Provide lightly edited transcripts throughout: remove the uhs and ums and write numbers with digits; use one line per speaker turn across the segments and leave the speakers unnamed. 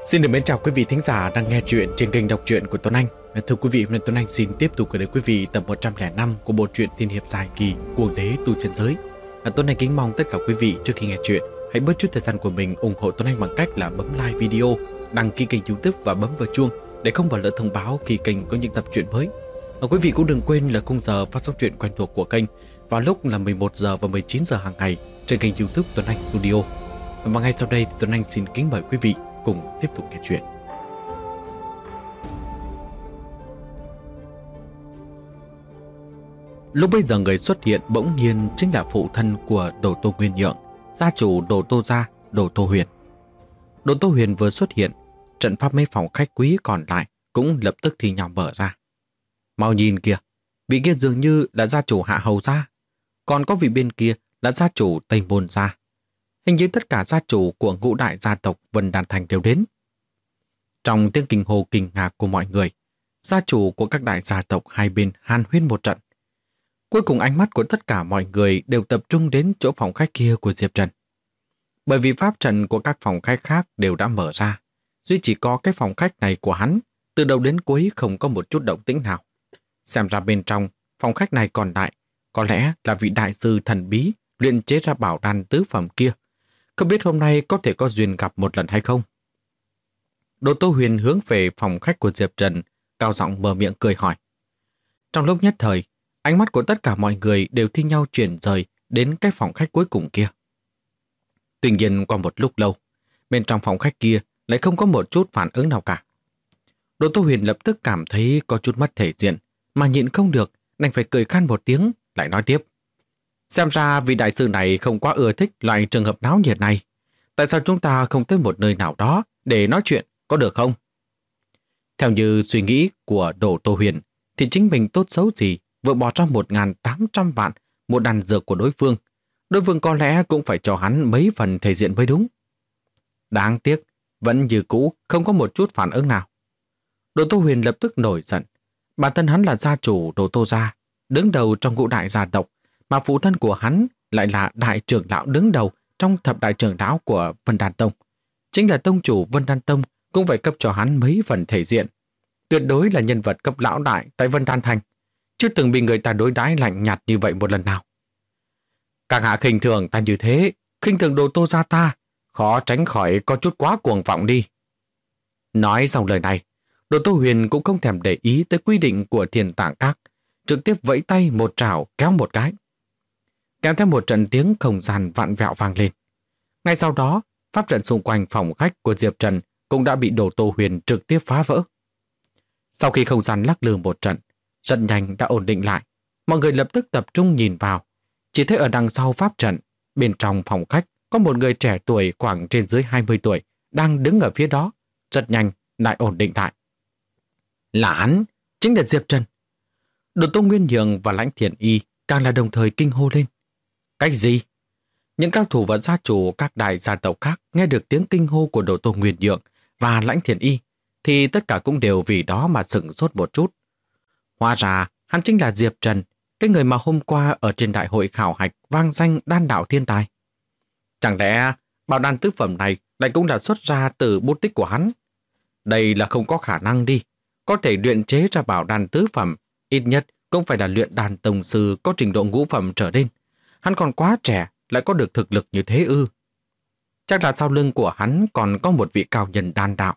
Xin được mến chào quý vị thính giả đang nghe chuyện trên kênh đọc truyện của Tuấn Anh. Thưa quý vị, hôm nay Tuấn Anh xin tiếp tục gửi đến quý vị tập 105 của bộ truyện tiên hiệp dài kỳ Cuồng đế tu chân giới. Tuấn Anh kính mong tất cả quý vị trước khi nghe chuyện hãy bớt chút thời gian của mình ủng hộ Tuấn Anh bằng cách là bấm like video, đăng ký kênh YouTube và bấm vào chuông để không bỏ lỡ thông báo khi kênh có những tập truyện mới. Quý vị cũng đừng quên là khung giờ phát sóng truyện quen thuộc của kênh vào lúc là 11 giờ và 19 giờ hàng ngày trên kênh YouTube Tuấn Anh Studio. Và ngay sau đây thì Tuấn Anh xin kính mời quý vị cùng tiếp tục nghe chuyện. Lúc bây giờ người xuất hiện bỗng nhiên chính là phụ thân của Đồ Tô Nguyên Nhượng, gia chủ Đồ Tô gia, Đồ Tô Huyền. Đồ Tô Huyền vừa xuất hiện, trận pháp mấy phòng khách quý còn lại cũng lập tức thi nhau mở ra. Mau nhìn kìa, vị kia dường như là gia chủ Hạ Hầu gia, còn có vị bên kia là gia chủ Tây Môn gia. Hình như tất cả gia chủ của ngũ đại gia tộc Vân Đan Thành đều đến. Trong tiếng kinh hô kinh ngạc của mọi người, gia chủ của các đại gia tộc hai bên hàn huyên một trận. Cuối cùng ánh mắt của tất cả mọi người đều tập trung đến chỗ phòng khách kia của Diệp Trần. Bởi vì pháp trận của các phòng khách khác đều đã mở ra, duy chỉ có cái phòng khách này của hắn, từ đầu đến cuối không có một chút động tĩnh nào. Xem ra bên trong phòng khách này còn lại, có lẽ là vị đại sư thần bí luyện chế ra bảo đan tứ phẩm kia. Không biết hôm nay có thể có duyên gặp một lần hay không? Đồ Tô Huyền hướng về phòng khách của Diệp Trần, cao giọng mở miệng cười hỏi. Trong lúc nhất thời, ánh mắt của tất cả mọi người đều thi nhau chuyển rời đến cái phòng khách cuối cùng kia. Tuy nhiên qua một lúc lâu, bên trong phòng khách kia lại không có một chút phản ứng nào cả. Đồ Tô Huyền lập tức cảm thấy có chút mất thể diện, mà nhịn không được, đành phải cười khan một tiếng, lại nói tiếp. Xem ra vị đại sư này không quá ưa thích loại trường hợp náo nhiệt này. Tại sao chúng ta không tới một nơi nào đó để nói chuyện, có được không? Theo như suy nghĩ của Đồ Tô Huyền, thì chính mình tốt xấu gì vừa bỏ ra 1.800 vạn một đàn dược của đối phương. Đối phương có lẽ cũng phải cho hắn mấy phần thể diện mới đúng. Đáng tiếc, vẫn như cũ không có một chút phản ứng nào. Đồ Tô Huyền lập tức nổi giận. Bản thân hắn là gia chủ Đồ Tô gia, đứng đầu trong ngũ đại gia tộc, mà phụ thân của hắn lại là đại trưởng lão đứng đầu trong thập đại trưởng lão của Vân Đan Tông. Chính là tông chủ Vân Đan Tông cũng phải cấp cho hắn mấy phần thể diện. Tuyệt đối là nhân vật cấp lão đại tại Vân Đan Thành, chưa từng bị người ta đối đãi lạnh nhạt như vậy một lần nào. Các hạ khinh thường ta như thế, khinh thường Đồ Tô gia ta, khó tránh khỏi có chút quá cuồng vọng đi. Nói xong lời này, Đồ Tô Huyền cũng không thèm để ý tới quy định của Thiên Tạng Các, trực tiếp vẫy tay một trảo kéo một cái. Kèm theo một trận tiếng không gian vặn vẹo vang lên. Ngay sau đó, pháp trận xung quanh phòng khách của Diệp Trần cũng đã bị Đồ Tô Huyền trực tiếp phá vỡ. Sau khi không gian lắc lư một trận, rất nhanh đã ổn định lại. Mọi người lập tức tập trung nhìn vào. Chỉ thấy ở đằng sau pháp trận, bên trong phòng khách có một người trẻ tuổi khoảng trên dưới 20 tuổi đang đứng ở phía đó. Rất nhanh lại ổn định lại. Là hắn, chính là Diệp Trần. Đồ Tô Nguyên Nhượng và Lãnh Thiện Y càng là đồng thời kinh hô lên. Cái gì? Những cao thủ và gia chủ các đại gia tộc khác nghe được tiếng kinh hô của Đồ Tô Nguyên Nhượng và Lãnh Thiện Y thì tất cả cũng đều vì đó mà sửng sốt một chút. Hóa ra hắn chính là Diệp Trần, cái người mà hôm qua ở trên đại hội khảo hạch vang danh đan đạo thiên tài. Chẳng lẽ bảo đan tứ phẩm này lại cũng là xuất ra từ bút tích của hắn? Đây là không có khả năng đi. Có thể luyện chế ra bảo đan tứ phẩm, ít nhất cũng phải là luyện đan tông sư có trình độ ngũ phẩm trở lên. Hắn còn quá trẻ, lại có được thực lực như thế ư? Chắc là sau lưng của hắn còn có một vị cao nhân đan đạo.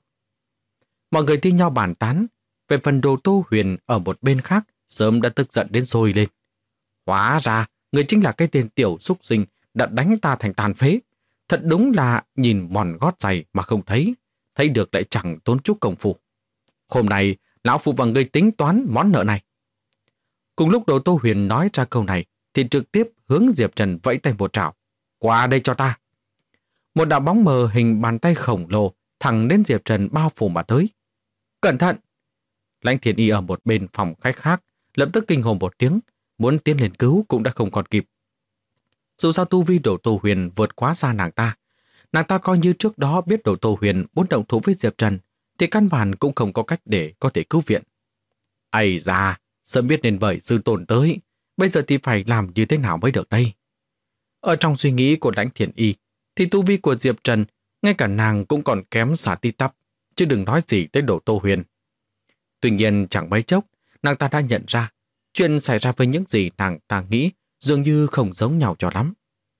Mọi người thi nhau bàn tán. Về phần Đồ Tô Huyền ở một bên khác sớm đã tức giận đến sôi lên. Hóa ra, người chính là cái tên tiểu súc sinh đã đánh ta thành tàn phế. Thật đúng là nhìn mòn gót giày mà không thấy, thấy được lại chẳng tốn chút công phu. Hôm nay, lão phụ và người tính toán món nợ này. Cùng lúc Đồ Tô Huyền nói ra câu này, thì trực tiếp hướng Diệp Trần vẫy tay một trảo. Qua đây cho ta. Một đạo bóng mờ hình bàn tay khổng lồ thẳng đến Diệp Trần bao phủ mà tới. Cẩn thận! Lãnh Thiện Y ở một bên phòng khách khác lập tức kinh hồn một tiếng, muốn tiến lên cứu cũng đã không còn kịp. Dù sao tu vi Đồ Tô Huyền vượt quá xa nàng ta coi như trước đó biết Đồ Tô Huyền muốn động thủ với Diệp Trần thì căn bản cũng không có cách để có thể cứu viện. Ây da, sớm biết nên vậy sư tồn tới, bây giờ thì phải làm như thế nào mới được đây? Ở trong suy nghĩ của Lãnh Thiện Y thì tu vi của Diệp Trần ngay cả nàng cũng còn kém xa tí tắp. chứ đừng nói gì tới Đồ Tô Huyền. Tuy nhiên chẳng mấy chốc, nàng ta đã nhận ra chuyện xảy ra với những gì nàng ta nghĩ dường như không giống nhau cho lắm.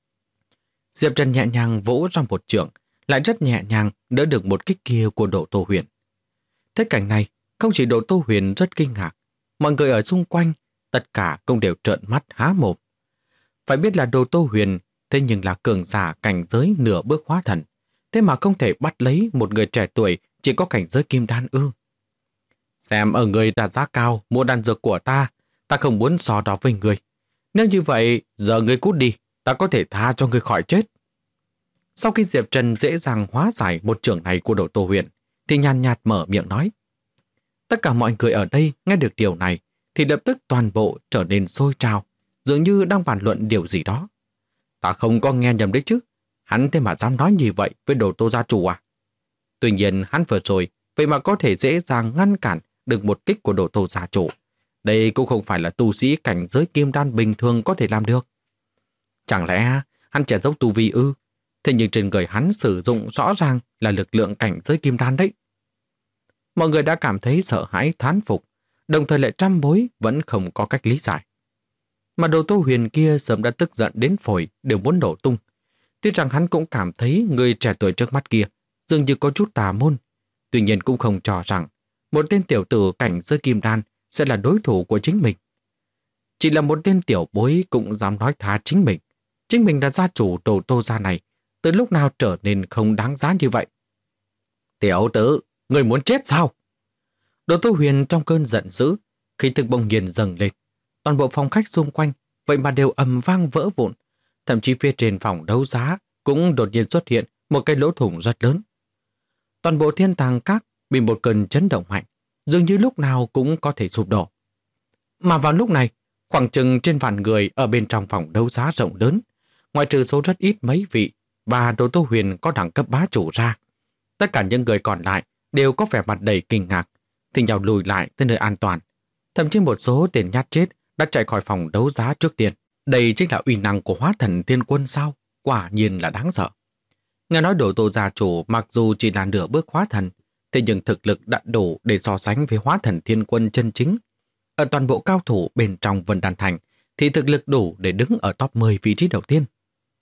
Diệp Trần nhẹ nhàng vỗ ra một chưởng, lại rất nhẹ nhàng đỡ được một kích kia của Đồ Tô Huyền. Thế cảnh này, không chỉ Đồ Tô Huyền rất kinh ngạc, mọi người ở xung quanh, tất cả cũng đều trợn mắt há mồm. Phải biết là Đồ Tô Huyền, thế nhưng là cường giả cảnh giới nửa bước hóa thần, thế mà không thể bắt lấy một người trẻ tuổi chỉ có cảnh giới kim đan ư. Xem ở người đặt giá cao mua đan dược của ta không muốn so đo với người. Nếu như vậy, giờ người cút đi, ta có thể tha cho người khỏi chết. Sau khi Diệp Trần dễ dàng hóa giải một chưởng này của Đồ Tô Huyền, thì nhàn nhạt mở miệng nói. Tất cả mọi người ở đây nghe được điều này, thì lập tức toàn bộ trở nên sôi trào, dường như đang bàn luận điều gì đó. Ta không có nghe nhầm đấy chứ, hắn thế mà dám nói như vậy với Đồ Tô gia chủ à? Tuy nhiên hắn vừa rồi, vậy mà có thể dễ dàng ngăn cản được một kích của Đồ Tô gia chủ. Đây cũng không phải là tu sĩ cảnh giới kim đan bình thường có thể làm được. Chẳng lẽ hắn che giấu tu vi ư? Thế nhưng trên người hắn sử dụng rõ ràng là lực lượng cảnh giới kim đan đấy. Mọi người đã cảm thấy sợ hãi thán phục, đồng thời lại trăm mối vẫn không có cách lý giải. Mà Đồ Tô Huyền kia sớm đã tức giận đến phổi đều muốn nổ tung. Tuy rằng hắn cũng cảm thấy người trẻ tuổi trước mắt kia dường như có chút tà môn, tuy nhiên cũng không cho rằng một tên tiểu tử cảnh giới kim đan sẽ là đối thủ của chính mình. Chỉ là một tên tiểu bối cũng dám nói thá chính mình. Chính mình là gia chủ Đồ Tô gia này, từ lúc nào trở nên không đáng giá như vậy. Tiểu tử, người muốn chết sao? Đồ Tô Huyền trong cơn giận dữ, khí thực bỗng nhiên dâng lên. Toàn bộ phòng khách xung quanh vậy mà đều ầm vang vỡ vụn. Thậm chí phía trên phòng đấu giá cũng đột nhiên xuất hiện một cái lỗ thủng rất lớn. Toàn bộ thiên tàng các bị một cơn chấn động mạnh, dường như lúc nào cũng có thể sụp đổ. Mà vào lúc này, khoảng chừng trên vạn người ở bên trong phòng đấu giá rộng lớn, ngoại trừ số rất ít mấy vị và Đồ Tô Huyền có đẳng cấp bá chủ ra, tất cả những người còn lại đều có vẻ mặt đầy kinh ngạc, thì nhau lùi lại tới nơi an toàn. Thậm chí một số tên nhát chết đã chạy khỏi phòng đấu giá trước tiên. Đây chính là uy năng của hóa thần thiên quân sao? Quả nhiên là đáng sợ. Nghe nói Đồ Tô gia chủ mặc dù chỉ là nửa bước hóa thần, thế nhưng thực lực đã đủ để so sánh với hóa thần thiên quân chân chính. Ở toàn bộ cao thủ bên trong Vân Đan Thành thì thực lực đủ để đứng ở top 10 vị trí đầu tiên.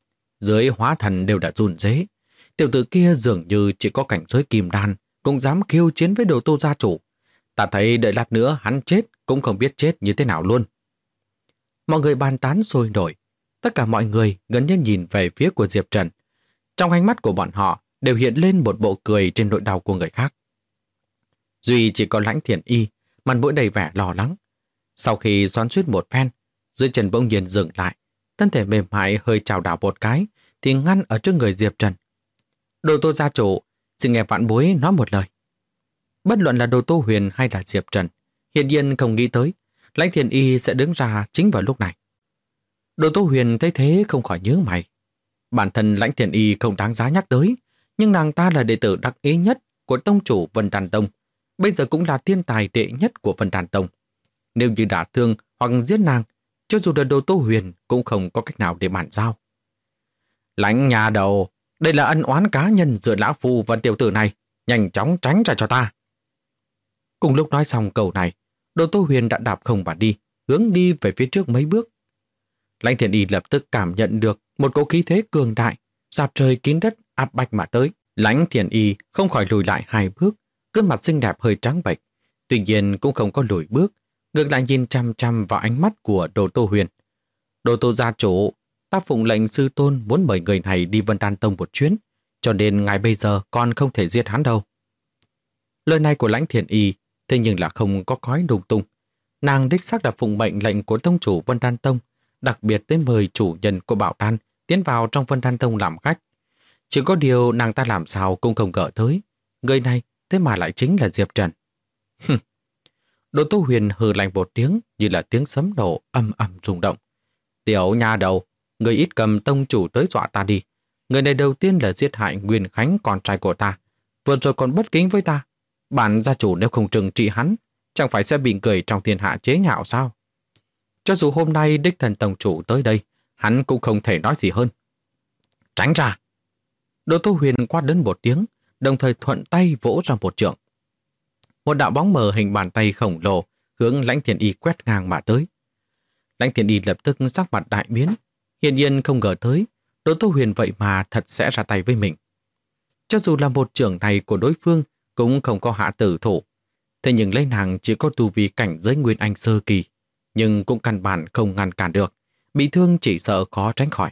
Dưới hóa thần đều đã run rế, tiểu tử kia dường như chỉ có cảnh giới kim đan cũng dám khiêu chiến với Đồ Tô gia chủ. Ta thấy đợi lát nữa hắn chết cũng không biết chết như thế nào luôn. Mọi người bàn tán sôi nổi, tất cả mọi người gần như nhìn về phía của Diệp Trần. Trong ánh mắt của bọn họ đều hiện lên một bộ cười trên nỗi đau của người khác. Duy chỉ có Lãnh Thiện Y, mặt mũi đầy vẻ lo lắng. Sau khi xoắn xuýt một phen, dưới chân bỗng nhiên dừng lại, thân thể mềm mại hơi chào đảo một cái, thì ngăn ở trước người Diệp Trần. Đồ Tô gia chủ, xin nghe vãn bối nói một lời. Bất luận là Đồ Tô Huyền hay là Diệp Trần, hiển nhiên không nghĩ tới Lãnh Thiện Y sẽ đứng ra chính vào lúc này. Đồ Tô Huyền thấy thế không khỏi nhướng mày. Bản thân Lãnh Thiện Y không đáng giá nhắc tới, nhưng nàng ta là đệ tử đắc ý nhất của tông chủ Vân Đan Tông, bây giờ cũng là thiên tài đệ nhất của Vân Đan Tông. Nếu như đả thương hoặc giết nàng, cho dù là Đồ Tô Huyền cũng không có cách nào để bàn giao. Lãnh nhà đầu, đây là ân oán cá nhân giữa lão phu và tiểu tử này, nhanh chóng tránh ra cho ta. Cùng lúc nói xong câu này, Đồ Tô Huyền đã đạp không và đi, hướng đi về phía trước mấy bước. Lãnh Thiện Y lập tức cảm nhận được một cỗ khí thế cường đại, rạp trời kín đất áp bách mà tới. Lãnh Thiện Y không khỏi lùi lại 2 bước, gương mặt xinh đẹp hơi trắng bệch, tuy nhiên cũng không có lùi bước, ngược lại nhìn chăm chăm vào ánh mắt của Đồ Tô Huyền. Đồ Tô gia chủ, ta phụng lệnh sư tôn muốn mời người này đi Vân Đan Tông một chuyến, cho nên ngài bây giờ còn không thể giết hắn đâu. Lời này của Lãnh Thiện Y thế nhưng là không có cói đùng tung. Nàng đích xác là phụng mệnh lệnh của tông chủ Vân Đan Tông, đặc biệt tới mời chủ nhân của Bảo Đan tiến vào trong Vân Đan Tông làm khách. Chỉ có điều nàng ta làm sao cũng không ngờ tới, người này thế mà lại chính là Diệp Trần. Đồ Tô Huyền hừ lạnh một tiếng như là tiếng sấm nổ ầm ầm rung động. Tiểu nha đầu, người ít cầm tông chủ tới dọa ta đi. Người này đầu tiên là giết hại Nguyên Khánh con trai của ta, vừa rồi còn bất kính với ta. Bản gia chủ nếu không trừng trị hắn, chẳng phải sẽ bị người trong thiên hạ chế nhạo sao? Cho dù hôm nay đích thần tông chủ tới đây, hắn cũng không thể nói gì hơn. Tránh ra! Đồ Tô Huyền quát đến một tiếng, đồng thời thuận tay vỗ ra một chưởng. Một đạo bóng mờ hình bàn tay khổng lồ hướng Lãnh Thiền Y quét ngang mà tới. Lãnh Thiền Y lập tức sắc mặt đại biến, hiển nhiên không ngờ tới Đỗ Tô Huyền vậy mà thật sẽ ra tay với mình. Cho dù là một chưởng này của đối phương cũng không có hạ tử thủ, thế nhưng lấy nàng chỉ có tu vi cảnh giới Nguyên Anh sơ kỳ, nhưng cũng căn bản không ngăn cản được, bị thương chỉ sợ khó tránh khỏi.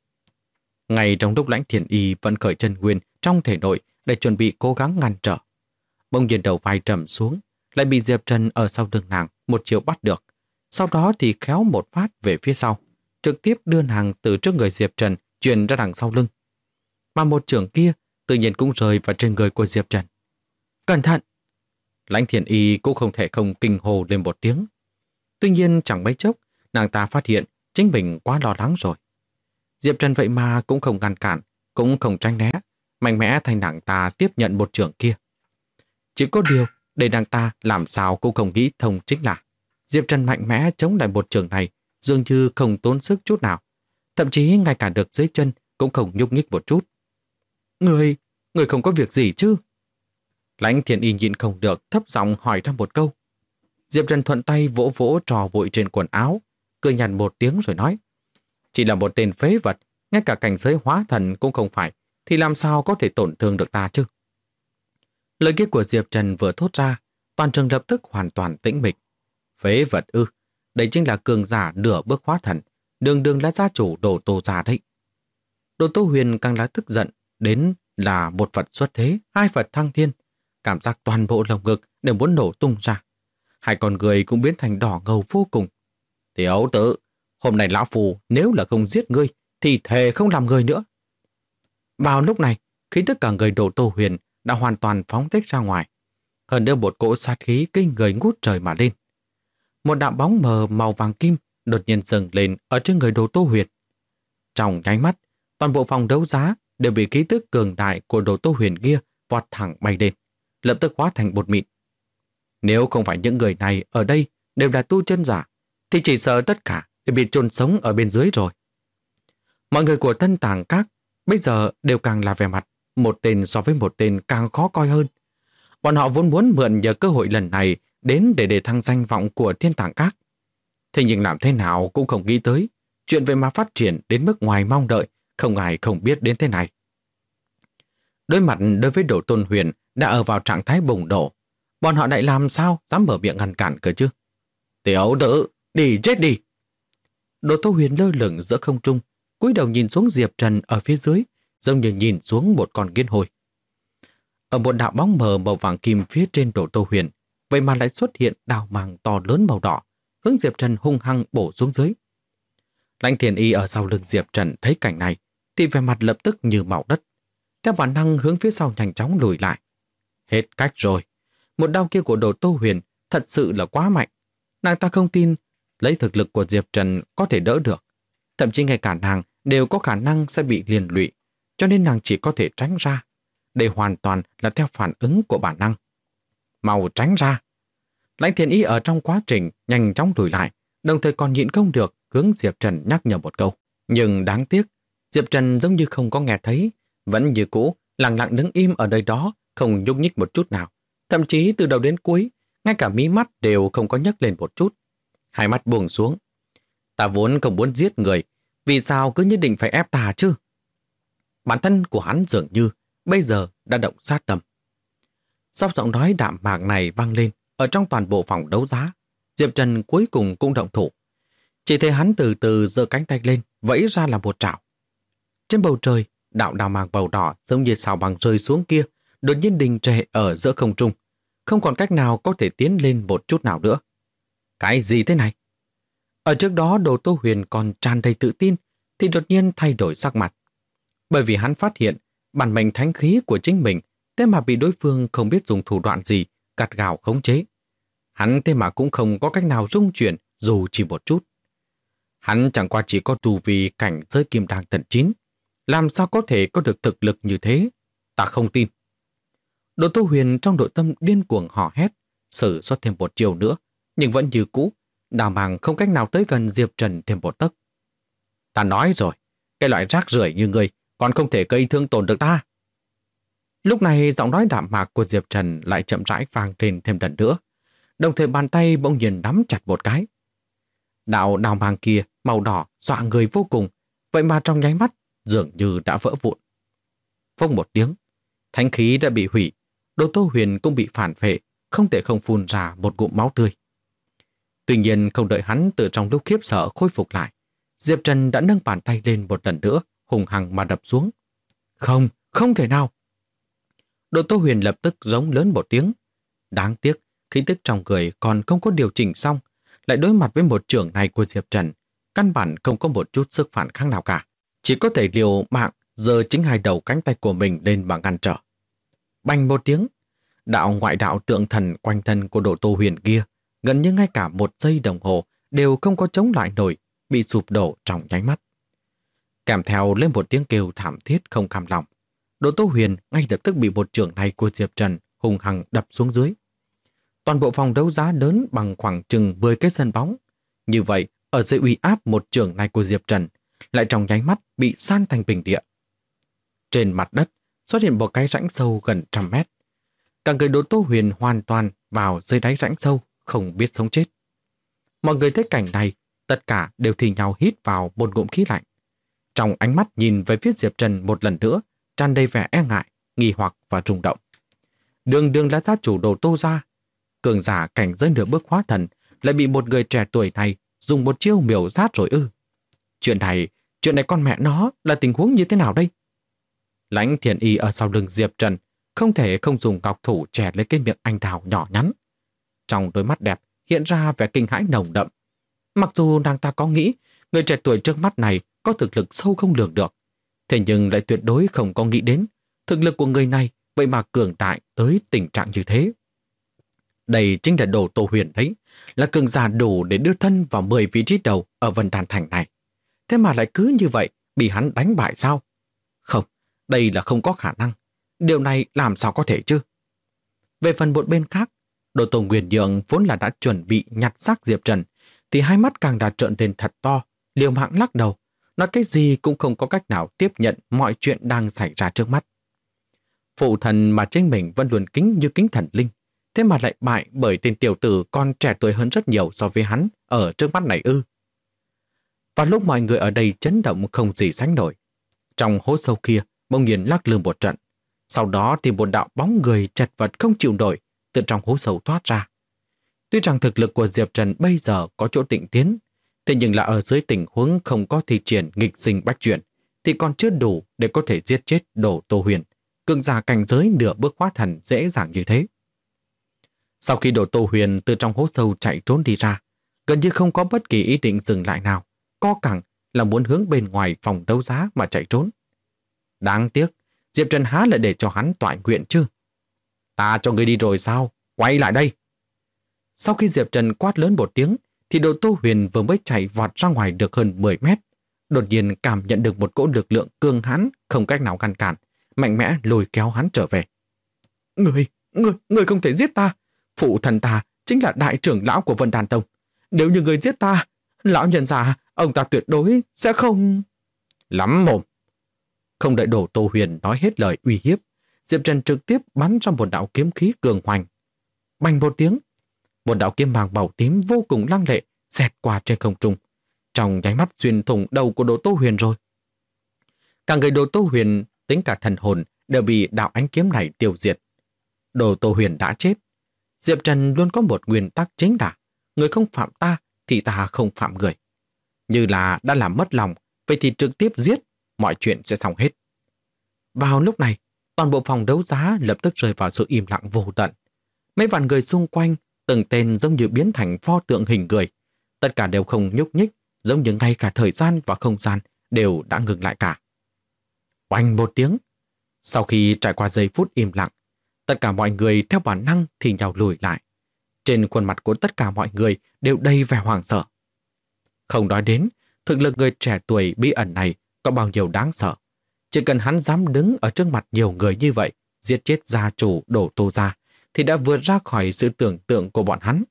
Ngay trong lúc Lãnh Thiền Y vẫn khởi chân nguyên trong thể nội để chuẩn bị cố gắng ngăn trở, bỗng nhiên đầu vai trầm xuống, lại bị Diệp Trần ở sau lưng nàng một chiều bắt được, sau đó thì khéo một phát về phía sau, trực tiếp đưa nàng từ trước người Diệp Trần truyền ra đằng sau lưng. Mà một chưởng kia tự nhiên cũng rơi vào trên người của Diệp Trần. Cẩn thận! Lãnh Thiền Y cũng không thể không kinh hồ lên một tiếng. Tuy nhiên chẳng mấy chốc, nàng ta phát hiện chính mình quá lo lắng rồi. Diệp Trần vậy mà cũng không ngăn cản, cũng không tránh né, mạnh mẽ thay nàng ta tiếp nhận một chưởng kia. Chỉ có điều, để nàng ta làm sao cũng không nghĩ thông chính là Diệp Trần mạnh mẽ chống lại một chưởng này dường như không tốn sức chút nào, thậm chí ngay cả được dưới chân cũng không nhúc nhích một chút. Người không có việc gì chứ? Lãnh Thiền Y nhịn không được thấp giọng hỏi ra một câu. Diệp Trần thuận tay vỗ vỗ trò bụi trên quần áo, cười nhàn một tiếng rồi nói: chỉ là một tên phế vật, ngay cả cảnh giới hóa thần cũng không phải, thì làm sao có thể tổn thương được ta chứ? Lời kia của Diệp Trần vừa thốt ra, toàn trường lập tức hoàn toàn tĩnh mịch. Phế vật ư? Đây chính là cường giả nửa bước hóa thần, đường đường là gia chủ Đồ Tô gia đấy. Đồ Tô Huyền càng là tức giận, đến là một Phật xuất thế, hai Phật thăng thiên, cảm giác toàn bộ lồng ngực đều muốn nổ tung ra. Hai con người cũng biến thành đỏ ngầu vô cùng. Tiểu tử, hôm nay lão phù nếu là không giết ngươi thì thề không làm người nữa. Vào lúc này, khí tức cả người Đồ Tô Huyền đã hoàn toàn phóng thích ra ngoài. Hơn nữa một cỗ sát khí kinh người ngút trời mà lên. Một đạo bóng mờ màu vàng kim đột nhiên dâng lên ở trên người Đồ Tô Huyền. Trong nháy mắt, toàn bộ phòng đấu giá đều bị khí tức cường đại của Đồ Tô Huyền kia vọt thẳng bay lên, lập tức hóa thành bột mịn. Nếu không phải những người này ở đây đều là tu chân giả, thì chỉ sợ tất cả đều bị chôn sống ở bên dưới rồi. Mọi người của Tân Tàng Các bây giờ đều càng là vẻ mặt một tên so với một tên càng khó coi hơn. Bọn họ vốn muốn mượn nhờ cơ hội lần này đến để thăng danh vọng của Thiên Tàng Các. Thế nhưng làm thế nào cũng không nghĩ tới, chuyện về mà phát triển đến mức ngoài mong đợi, không ai không biết đến thế này. Đối mặt đối với Đồ Tôn Huyền đã ở vào trạng thái bùng nổ, bọn họ lại làm sao dám mở miệng ngăn cản cơ chứ? Tiểu tử, đi chết đi! Đồ Tô Huyền lơ lửng giữa không trung, cúi đầu nhìn xuống Diệp Trần ở phía dưới, giống như nhìn xuống một con kiến hôi. Ở một đạo bóng mờ màu vàng kim phía trên Đồ Tô Huyền, vậy mà lại xuất hiện đào màng to lớn màu đỏ, hướng Diệp Trần hung hăng bổ xuống dưới. Lãnh Thiền Y ở sau lưng Diệp Trần thấy cảnh này, thì vẻ mặt lập tức như màu đất. Theo bản năng hướng phía sau nhanh chóng lùi lại. Hết cách rồi. Một đao kia của Đồ Tô Huyền thật sự là quá mạnh. Nàng ta không tin lấy thực lực của Diệp Trần có thể đỡ được. Thậm chí ngay cả nàng đều có khả năng sẽ bị liên lụy, cho nên nàng chỉ có thể tránh ra. Đây hoàn toàn là theo phản ứng của bản năng. Mau tránh ra! Lãnh Thiền Y ở trong quá trình nhanh chóng lùi lại, đồng thời còn nhịn không được hướng Diệp Trần nhắc nhở một câu. Nhưng đáng tiếc, Diệp Trần giống như không có nghe thấy, vẫn như cũ lặng lặng đứng im ở nơi đó, không nhúc nhích một chút nào. Thậm chí từ đầu đến cuối, ngay cả mí mắt đều không có nhấc lên một chút. Hai mắt buông xuống. Ta vốn không muốn giết người, vì sao cứ nhất định phải ép ta chứ? Bản thân của hắn dường như bây giờ đã động sát tâm. Sau giọng nói đạm mạc này vang lên ở trong toàn bộ phòng đấu giá, Diệp Trần cuối cùng cũng động thủ. Chỉ thấy hắn từ từ giơ cánh tay lên, vẫy ra là một trảo. Trên bầu trời, đạo đào màng màu đỏ giống như sao băng rơi xuống kia, đột nhiên đình trệ ở giữa không trung, không còn cách nào có thể tiến lên một chút nào nữa. Cái gì thế này? Ở trước đó Đồ Tô Huyền còn tràn đầy tự tin, thì đột nhiên thay đổi sắc mặt. Bởi vì hắn phát hiện bản mệnh thánh khí của chính mình thế mà bị đối phương không biết dùng thủ đoạn gì gắt gao khống chế. Hắn thế mà cũng không có cách nào rung chuyển dù chỉ một chút. Hắn chẳng qua chỉ có tu vi cảnh giới kim đan tận 9, làm sao có thể có được thực lực như thế? Ta không tin. Đồ Tô Huyền trong nội tâm điên cuồng hò hét, sử xuất thêm một chiều nữa, nhưng vẫn như cũ, đào màng không cách nào tới gần Diệp Trần thêm một tấc. Ta nói rồi, cái loại rác rưởi như ngươi còn không thể gây thương tổn được ta. Lúc này giọng nói đạm mạc của Diệp Trần lại chậm rãi vang lên thêm lần nữa. Đồng thời bàn tay bỗng nhiên nắm chặt một cái. Đạo đào mang kia màu đỏ dọa người vô cùng, vậy mà trong nháy mắt dường như đã vỡ vụn. Phốc một tiếng, thánh khí đã bị hủy, Đồ Tô Huyền cũng bị phản phệ, không thể không phun ra một ngụm máu tươi. Tuy nhiên không đợi hắn từ trong lúc khiếp sợ khôi phục lại, Diệp Trần đã nâng bàn tay lên một lần nữa, hùng hăng mà đập xuống. Không, không thể nào! Đồ Tô Huyền lập tức giống lớn một tiếng. Đáng tiếc, khí tức trong người còn không có điều chỉnh xong, lại đối mặt với một trưởng này của Diệp Trần, căn bản không có một chút sức phản kháng nào cả. Chỉ có thể liều mạng giơ chính hai đầu cánh tay của mình lên mà ngăn trở. Bành một tiếng, đạo ngoại đạo tượng thần quanh thân của Đồ Tô Huyền kia, gần như ngay cả một giây đồng hồ đều không có chống lại nổi, bị sụp đổ trong nháy mắt. Kèm theo lên một tiếng kêu thảm thiết không cam lòng, Đồ Tô Huyền ngay lập tức bị một trưởng này của Diệp Trần hung hăng đập xuống dưới. Toàn bộ phòng đấu giá lớn bằng khoảng chừng 10 cái sân bóng. Như vậy, ở dưới uy áp một trưởng này của Diệp Trần, lại trong nháy mắt bị san thành bình địa. Trên mặt đất xuất hiện một cái rãnh sâu gần 100 mét. Cả người Đồ Tô Huyền hoàn toàn vào dưới đáy rãnh sâu, không biết sống chết. Mọi người thấy cảnh này, tất cả đều thì nhau hít vào một ngụm khí lạnh. Trong ánh mắt nhìn về phía Diệp Trần một lần nữa, tràn đầy vẻ e ngại, nghi hoặc và rung động. Đường đường là gia chủ Đồ Tô gia, cường giả cảnh giới nửa bước hóa thần, lại bị một người trẻ tuổi này dùng một chiêu miểu sát rồi ư? Chuyện này con mẹ nó là tình huống như thế nào đây? Lãnh Thiền Y ở sau lưng Diệp Trần không thể không dùng ngọc thủ chè lấy cái miệng anh đào nhỏ nhắn. Trong đôi mắt đẹp hiện ra vẻ kinh hãi nồng đậm. Mặc dù nàng ta có nghĩ người trẻ tuổi trước mắt này có thực lực sâu không lường được, thế nhưng lại tuyệt đối không có nghĩ đến thực lực của người này vậy mà cường đại tới tình trạng như thế. Đây chính là Đồ Tô Huyền đấy, là cường giả đủ để đưa thân vào 10 vị trí đầu ở Vân Đan Thành này. Thế mà lại cứ như vậy bị hắn đánh bại sao? Không, đây là không có khả năng. Điều này làm sao có thể chứ? Về phần một bên khác, Đồ Tô Nguyên Nhượng vốn là đã chuẩn bị nhặt xác Diệp Trần, thì hai mắt càng đã trợn lên thật to, liều mạng lắc đầu, nói cái gì cũng không có cách nào tiếp nhận mọi chuyện đang xảy ra trước mắt. Phụ thần mà chính mình vẫn luôn kính như kính thần linh, thế mà lại bại bởi tên tiểu tử còn trẻ tuổi hơn rất nhiều so với hắn ở trước mắt này ư? Và lúc mọi người ở đây chấn động không gì sánh nổi, trong hố sâu kia bỗng nhiên lắc lư một trận, sau đó thì một đạo bóng người chật vật không chịu nổi từ trong hố sâu thoát ra. Tuy rằng thực lực của Diệp Trần bây giờ có chỗ tịnh tiến, thế nhưng là ở dưới tình huống không có thi triển nghịch sinh bách chuyển, thì còn chưa đủ để có thể giết chết Đồ Tô Huyền, cường giả cảnh giới nửa bước hóa thần dễ dàng như thế. Sau khi Đồ Tô Huyền từ trong hố sâu chạy trốn đi ra, gần như không có bất kỳ ý định dừng lại nào, co cẳng là muốn hướng bên ngoài phòng đấu giá mà chạy trốn. Đáng tiếc, Diệp Trần há lại để cho hắn toại nguyện chứ? Ta cho ngươi đi rồi sao? Quay lại đây! Sau khi Diệp Trần quát lớn một tiếng, thì Đồ Tô Huyền vừa mới chạy vọt ra ngoài được hơn 10 mét. Đột nhiên cảm nhận được một cỗ lực lượng cường hãn không cách nào ngăn cản, mạnh mẽ lôi kéo hắn trở về. Ngươi không thể giết ta! Phụ thần ta chính là đại trưởng lão của Vân Đan Tông. Nếu như ngươi giết ta, lão nhân già, ông ta tuyệt đối sẽ không... Lắm mồm! Không đợi Đồ Tô Huyền nói hết lời uy hiếp, Diệp Trần trực tiếp bắn ra một đạo kiếm khí cường hoành. Bành một tiếng, một đạo kiếm vàng màu tím vô cùng lăng lệ xẹt qua trên không trung, trong nháy mắt xuyên thủng đầu của Đồ Tô Huyền rồi. Cả người Đồ Tô Huyền, tính cả thần hồn đều bị đạo ánh kiếm này tiêu diệt. Đồ Tô Huyền đã chết. Diệp Trần luôn có một nguyên tắc chính là người không phạm ta thì ta không phạm người. Như là đã làm mất lòng, vậy thì trực tiếp giết, mọi chuyện sẽ xong hết. Vào lúc này, toàn bộ phòng đấu giá lập tức rơi vào sự im lặng vô tận. Mấy vạn người xung quanh, từng tên giống như biến thành pho tượng hình người. Tất cả đều không nhúc nhích, giống như ngay cả thời gian và không gian đều đã ngừng lại cả. Oanh một tiếng. Sau khi trải qua giây phút im lặng, tất cả mọi người theo bản năng thì nhào lùi lại. Trên khuôn mặt của tất cả mọi người đều đầy vẻ hoảng sợ. Không nói đến, thực lực người trẻ tuổi bí ẩn này có bao nhiêu đáng sợ. Chỉ cần hắn dám đứng ở trước mặt nhiều người như vậy, giết chết gia chủ Đồ Tô gia, thì đã vượt ra khỏi sự tưởng tượng của bọn hắn.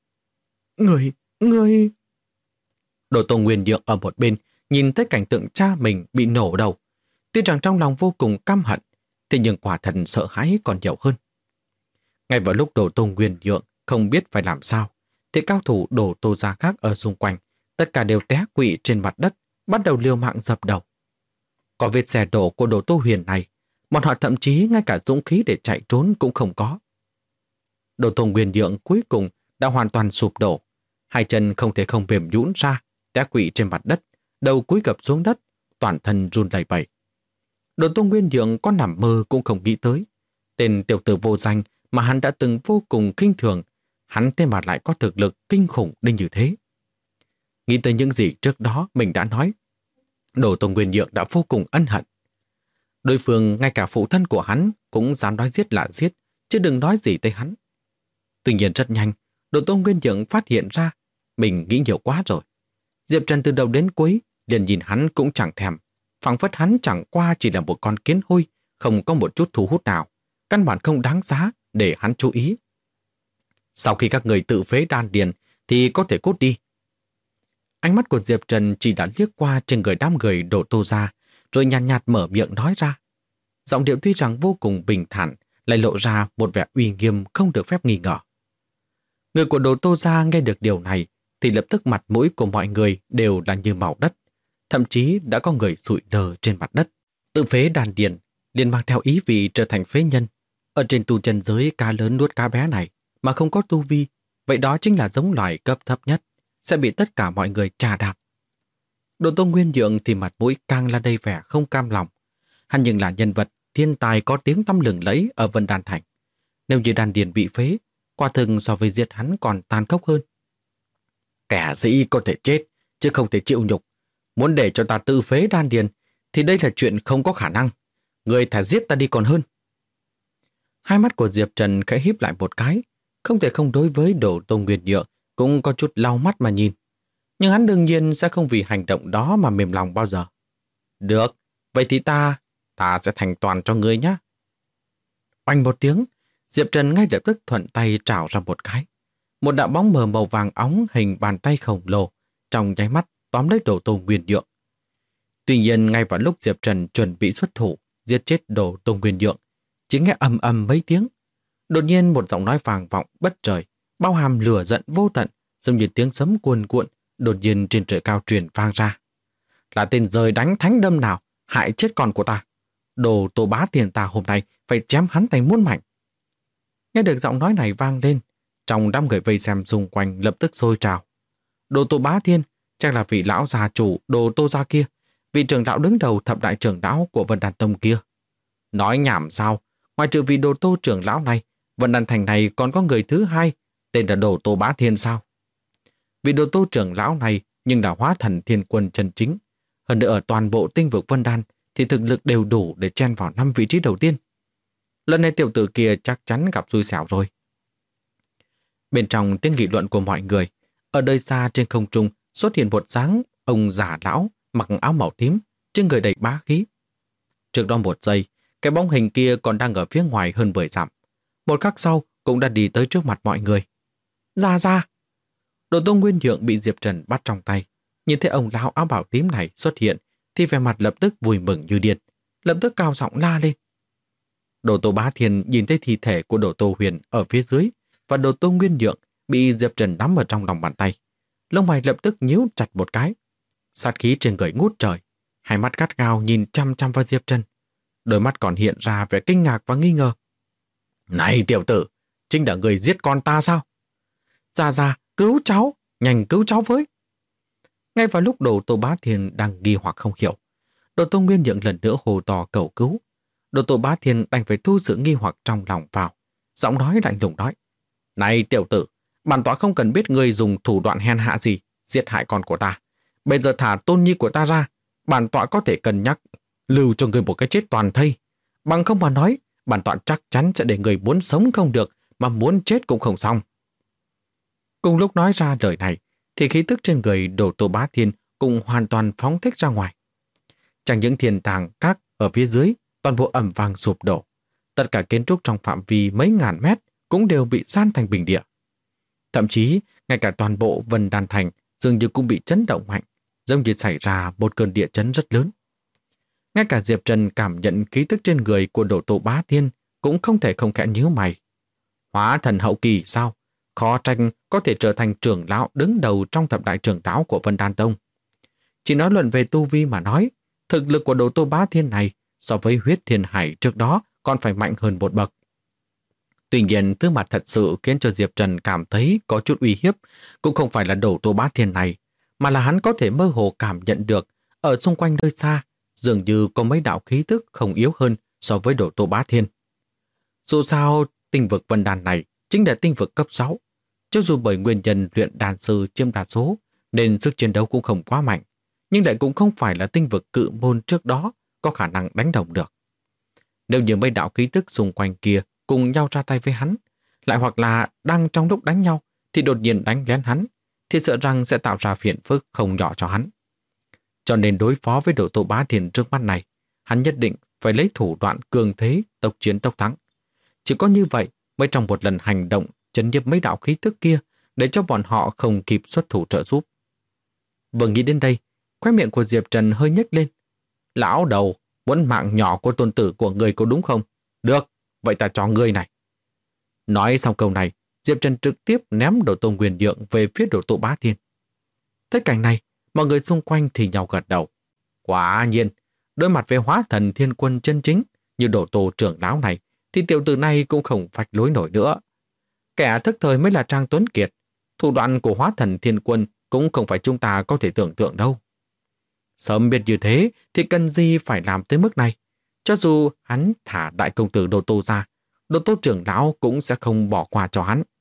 Người... Đồ Tô Nguyên Nhượng ở một bên, nhìn thấy cảnh tượng cha mình bị nổ đầu. Tuy rằng trong lòng vô cùng căm hận, thế nhưng quả thật sợ hãi còn nhiều hơn. Ngay vào lúc Đồ Tô Nguyên Nhượng không biết phải làm sao, thì cao thủ Đồ Tô gia khác ở xung quanh, tất cả đều té quỵ trên mặt đất, bắt đầu liều mạng dập đầu. Có vết xe đổ của Đồ Tô Huyền này, bọn họ thậm chí ngay cả dũng khí để chạy trốn cũng không có. Đồ Tô Nguyên Nhượng cuối cùng đã hoàn toàn sụp đổ, hai chân không thể không mềm nhũn ra, té quỵ trên mặt đất, đầu cúi gập xuống đất, toàn thân run lẩy bẩy. Đồ Tô Nguyên Nhượng có nằm mơ cũng không nghĩ tới, tên tiểu tử vô danh mà hắn đã từng vô cùng khinh thường, hắn thế mà lại có thực lực kinh khủng đến như thế. Nghĩ tới những gì trước đó mình đã nói, Đồ Tô Nguyên Nhượng đã vô cùng ân hận. Đối phương ngay cả phụ thân của hắn cũng dám nói giết là giết, chứ đừng nói gì tới hắn. Tuy nhiên rất nhanh, Đồ Tô Nguyên Nhượng phát hiện ra mình nghĩ nhiều quá rồi. Diệp Trần từ đầu đến cuối liền nhìn hắn cũng chẳng thèm, phảng phất hắn chẳng qua chỉ là một con kiến hôi, không có một chút thu hút nào, căn bản không đáng giá để hắn chú ý. Sau khi các người tự phế đan điền thì có thể cút đi. Ánh mắt của Diệp Trần chỉ đã liếc qua trên người đám người Đồ Tô gia, rồi nhàn nhạt mở miệng nói ra. Giọng điệu tuy rằng vô cùng bình thản, lại lộ ra một vẻ uy nghiêm không được phép nghi ngờ. Người của Đồ Tô gia nghe được điều này thì lập tức mặt mũi của mọi người đều là như màu đất, thậm chí đã có người sụi lơ trên mặt đất. Tự phế đan điền liền mang theo ý vị trở thành phế nhân. Ở trên tu chân giới cá lớn nuốt cá bé này mà không có tu vi, vậy đó chính là giống loài cấp thấp nhất, sẽ bị tất cả mọi người trà đạp. Đồ Tô Nguyên Nhượng thì mặt mũi càng là đầy vẻ không cam lòng. Hắn nhưng là nhân vật thiên tài có tiếng tăm lừng lẫy ở Vân Đan Thành. Nếu như đan điền bị phế, quả thực so với giết hắn còn tàn khốc hơn. Kẻ sĩ có thể chết, chứ không thể chịu nhục. Muốn để cho ta tự phế đan điền, thì đây là chuyện không có khả năng. Người thà giết ta đi còn hơn. Hai mắt của Diệp Trần khẽ híp lại một cái, không thể không đối với Đồ Tô Nguyên Nhượng cũng có chút lau mắt mà nhìn. Nhưng hắn đương nhiên sẽ không vì hành động đó mà mềm lòng bao giờ. Được, vậy thì ta sẽ thành toàn cho ngươi nhé. Oanh một tiếng, Diệp Trần ngay lập tức thuận tay trảo ra một cái. Một đạo bóng mờ màu vàng óng hình bàn tay khổng lồ, trong nháy mắt tóm lấy Đồ Tô Nguyên Nhượng. Tuy nhiên ngay vào lúc Diệp Trần chuẩn bị xuất thủ, giết chết Đồ Tô Nguyên Nhượng, chỉ nghe ầm ầm mấy tiếng. Đột nhiên một giọng nói vang vọng bất trời, bao hàm lửa giận vô tận, giống như tiếng sấm cuồn cuộn, đột nhiên trên trời cao truyền vang ra. Là tên rời đánh thánh đâm nào hại chết con của ta. Đồ Tô Bá Thiên ta hôm nay phải chém hắn thành muôn mảnh. Nghe được giọng nói này vang lên, trong đám người vây xem xung quanh lập tức sôi trào. Đồ Tô Bá Thiên chắc là vị lão gia chủ Đồ Tô gia kia, vị trưởng lão đứng đầu thập đại trưởng lão của Vân Đan Tông kia. Nói nhảm sao, ngoài trừ vị Đồ Tô trưởng lão này, Vân Đan Thành này còn có người thứ hai, tên là Đồ Tô Bá Thiên sao? Vị Đồ Tô trưởng lão này nhưng là hóa thần thiên quân chân chính. Hơn nữa ở toàn bộ tinh vực Vân Đan thì thực lực đều đủ để chen vào 5 vị trí đầu tiên. Lần này tiểu tử kia chắc chắn gặp xui xẻo rồi. Bên trong tiếng nghị luận của mọi người, ở nơi xa trên không trung xuất hiện một dáng ông già lão mặc áo màu tím, trên người đầy bá khí. Trước đó một giây, cái bóng hình kia còn đang ở phía ngoài hơn 10 dặm. Một khắc sau cũng đã đi tới trước mặt mọi người. Ra! Đồ Tô Nguyên Nhượng bị Diệp Trần bắt trong tay. Nhìn thấy ông lão áo bảo tím này xuất hiện thì vẻ mặt lập tức vui mừng như điên, lập tức cao giọng la lên. Đồ Tô Bá Thiên nhìn thấy thi thể của Đồ Tô Huyền ở phía dưới và Đồ Tô Nguyên Nhượng bị Diệp Trần nắm ở trong lòng bàn tay. Lông mày lập tức nhíu chặt một cái. Sát khí trên người ngút trời, hai mắt gắt gao nhìn chăm chăm vào Diệp Trần. Đôi mắt còn hiện ra vẻ kinh ngạc và nghi ngờ. Này tiểu tử, chính là người giết con ta sao? Ra, cứu cháu, nhanh cứu cháu với. Ngay vào lúc Đồ Tô Bá Thiên đang nghi hoặc không hiểu, Đồ Tô Nguyên Nhượng lần nữa hô to cầu cứu. Đồ Tô Bá Thiên đành phải thu sự nghi hoặc trong lòng vào, giọng nói lạnh lùng nói. Này tiểu tử, bản tọa không cần biết ngươi dùng thủ đoạn hèn hạ gì giết hại con của ta. Bây giờ thả tôn nhi của ta ra, bản tọa có thể cân nhắc lưu cho ngươi một cái chết toàn thây. Bằng không mà nói, bản tọa chắc chắn sẽ để người muốn sống không được, mà muốn chết cũng không xong. Cùng lúc nói ra lời này, thì khí tức trên người Đồ Tô Bá Thiên cũng hoàn toàn phóng thích ra ngoài. Chẳng những thiên tàng các ở phía dưới, toàn bộ ầm vang sụp đổ. Tất cả kiến trúc trong phạm vi mấy ngàn mét cũng đều bị san thành bình địa. Thậm chí, ngay cả toàn bộ Vân Đan Thành dường như cũng bị chấn động mạnh, giống như xảy ra một cơn địa chấn rất lớn. Ngay cả Diệp Trần cảm nhận khí tức trên người của Đổ Tô Bá Thiên cũng không thể không khẽ nhíu mày. Hóa thần hậu kỳ sao? Khó tranh có thể trở thành trưởng lão đứng đầu trong thập đại trưởng lão của Vân Đan Tông. Chỉ nói luận về tu vi mà nói, thực lực của Đổ Tô Bá Thiên này so với Huyết Thiên Hải trước đó còn phải mạnh hơn một bậc. Tuy nhiên, thứ mặt thật sự khiến cho Diệp Trần cảm thấy có chút uy hiếp cũng không phải là Đổ Tô Bá Thiên này, mà là hắn có thể mơ hồ cảm nhận được ở xung quanh nơi xa dường như có mấy đạo khí tức không yếu hơn so với Đổ Tô Bá Thiên. Dù sao, tinh vực Vân Đan này chính là tinh vực cấp 6. Cho dù bởi nguyên nhân luyện đan sư chiếm đa số nên sức chiến đấu cũng không quá mạnh, nhưng lại cũng không phải là tinh vực cự môn trước đó có khả năng đánh đồng được. Nếu như mấy đạo khí tức xung quanh kia cùng nhau ra tay với hắn, lại hoặc là đang trong lúc đánh nhau thì đột nhiên đánh lén hắn, thì sợ rằng sẽ tạo ra phiền phức không nhỏ cho hắn. Cho nên đối phó với Đổ Tô Bá Thiên trước mắt này, hắn nhất định phải lấy thủ đoạn cường thế, tốc chiến tốc thắng. Chỉ có như vậy mới trong một lần hành động chấn nhiếp mấy đạo khí tức kia để cho bọn họ không kịp xuất thủ trợ giúp. Vừa nghĩ đến đây, khóe miệng của Diệp Trần hơi nhếch lên. Lão đầu, muốn mạng nhỏ của tôn tử của người có đúng không? Được, vậy ta cho ngươi này. Nói xong câu này, Diệp Trần trực tiếp ném Đổ Tô Nguyên Nhượng về phía Đổ Tô Bá Thiên. Thấy cảnh này, mọi người xung quanh thì nhau gật đầu. Quả nhiên, đối mặt với hóa thần thiên quân chân chính như Đổ Tô trưởng lão này, thì tiểu tử này cũng không phách lối nổi nữa. Kẻ thức thời mới là Trang Tuấn Kiệt. Thủ đoạn của hóa thần thiên quân cũng không phải chúng ta có thể tưởng tượng đâu. Sớm biết như thế thì cần gì phải làm tới mức này. Cho dù hắn thả đại công tử Đổ Tô ra, Đổ Tô trưởng lão cũng sẽ không bỏ qua cho hắn.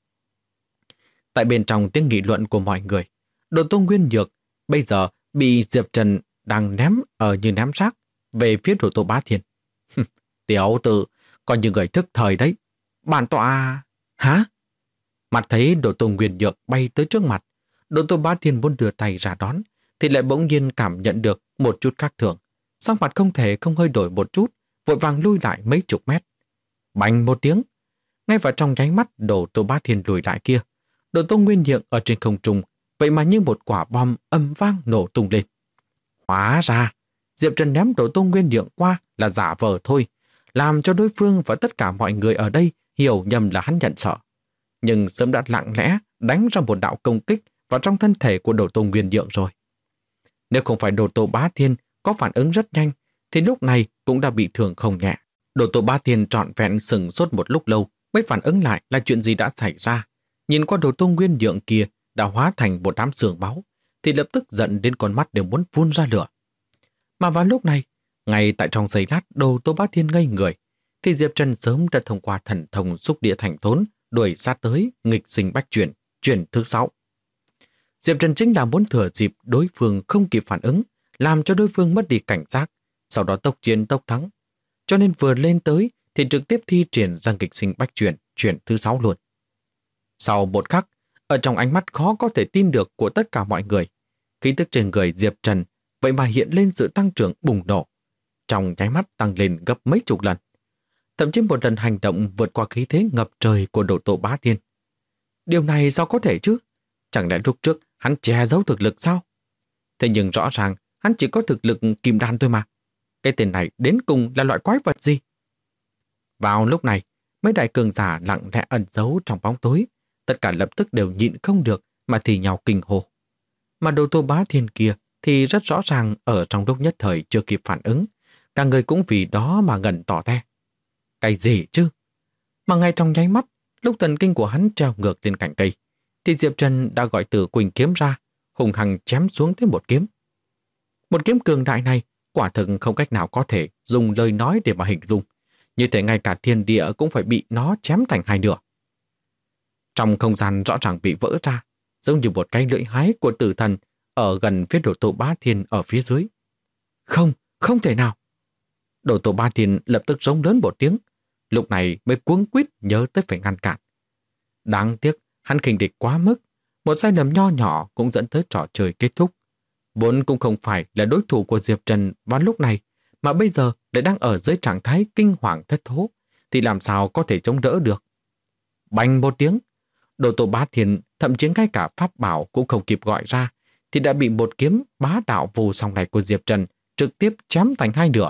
Tại bên trong tiếng nghị luận của mọi người, Đổ Tô Nguyên Nhược bây giờ bị Diệp Trần đang ném ở như ném rác về phía Đổ Tô Bá Thiên. Tiểu tử, còn như người thức thời đấy. Bản tọa... Hả? Mặt thấy Đổ Tô Nguyên Nhược bay tới trước mặt, Đổ Tô Bá Thiên muốn đưa tay ra đón, thì lại bỗng nhiên cảm nhận được một chút khác thường. Sắc mặt không thể không hơi đổi một chút, vội vàng lui lại mấy chục mét. Bành một tiếng, ngay vào trong nháy mắt Đổ Tô Bá Thiên lùi lại kia, Đổ Tô Nguyên Nhượng ở trên không trung, vậy mà như một quả bom âm vang nổ tung lên. Hóa ra, Diệp Trần ném Đổ Tô Nguyên Nhượng qua là giả vờ thôi, làm cho đối phương và tất cả mọi người ở đây hiểu nhầm là hắn nhận sợ. Nhưng sớm đã lặng lẽ đánh ra một đạo công kích vào trong thân thể của Đổ Tô Nguyên Nhượng rồi. Nếu không phải Đổ Tô Bá Thiên có phản ứng rất nhanh, thì lúc này cũng đã bị thương không nhẹ. Đổ Tô Bá Thiên trọn vẹn sừng sốt một lúc lâu mới phản ứng lại là chuyện gì đã xảy ra. Nhìn qua Đổ Tô Nguyên Nhượng kia đã hóa thành một đám sương máu, thì lập tức giận đến con mắt đều muốn phun ra lửa. Mà vào lúc này, ngay tại trong giây lát Đổ Tô Bá Thiên ngây người, thì Diệp Trần sớm đã thông qua thần thông xúc địa thành thốn đuổi sát tới nghịch sinh bách chuyển, chuyển thứ 6. Diệp Trần chính là muốn thừa dịp đối phương không kịp phản ứng, làm cho đối phương mất đi cảnh giác, sau đó tốc chiến tốc thắng. Cho nên vừa lên tới thì trực tiếp thi triển ra nghịch sinh bách chuyển, chuyển thứ 6 luôn. Sau một khắc, ở trong ánh mắt khó có thể tin được của tất cả mọi người, khí tức trên người Diệp Trần vậy mà hiện lên sự tăng trưởng bùng nổ, trong nháy mắt tăng lên gấp mấy chục lần. Thậm chí một lần hành động vượt qua khí thế ngập trời của Đổ Tô Bá Thiên. Điều này sao có thể chứ? Chẳng lẽ lúc trước hắn che giấu thực lực sao? Thế nhưng rõ ràng hắn chỉ có thực lực kim đan thôi mà. Cái tên này đến cùng là loại quái vật gì? Vào lúc này, mấy đại cường giả lặng lẽ ẩn giấu trong bóng tối, tất cả lập tức đều nhịn không được mà thì nhau kinh hô. Mà Đổ Tô Bá Thiên kia thì rất rõ ràng ở trong lúc nhất thời chưa kịp phản ứng, cả người cũng vì đó mà ngẩn tỏ te. Cái gì chứ? Mà ngay trong nháy mắt, lúc thần kinh của hắn treo ngược lên cành cây, thì Diệp Trần đã gọi Tử Quỳnh kiếm ra, hùng hăng chém xuống tới một kiếm. Một kiếm cường đại này quả thực không cách nào có thể dùng lời nói để mà hình dung, như thể ngay cả thiên địa cũng phải bị nó chém thành hai nửa. Trong không gian rõ ràng bị vỡ ra, giống như một cái lưỡi hái của tử thần ở gần phía Đổ Tô Bá Thiên ở phía dưới. Không, không thể nào! Đổ Tô Bá Thiên lập tức rống lớn một tiếng, lúc này mới cuống quýt nhớ tới phải ngăn cản. Đáng tiếc, hắn khinh địch quá mức, một sai lầm nho nhỏ cũng dẫn tới trò chơi kết thúc. Vốn cũng không phải là đối thủ của Diệp Trần vào lúc này, mà bây giờ lại đang ở dưới trạng thái kinh hoàng thất thố, thì làm sao có thể chống đỡ được. Bành một tiếng, Đổ Tô Bá Thiên thậm chí ngay cả pháp bảo cũng không kịp gọi ra, thì đã bị một kiếm bá đạo vô song này của Diệp Trần trực tiếp chém thành hai nửa,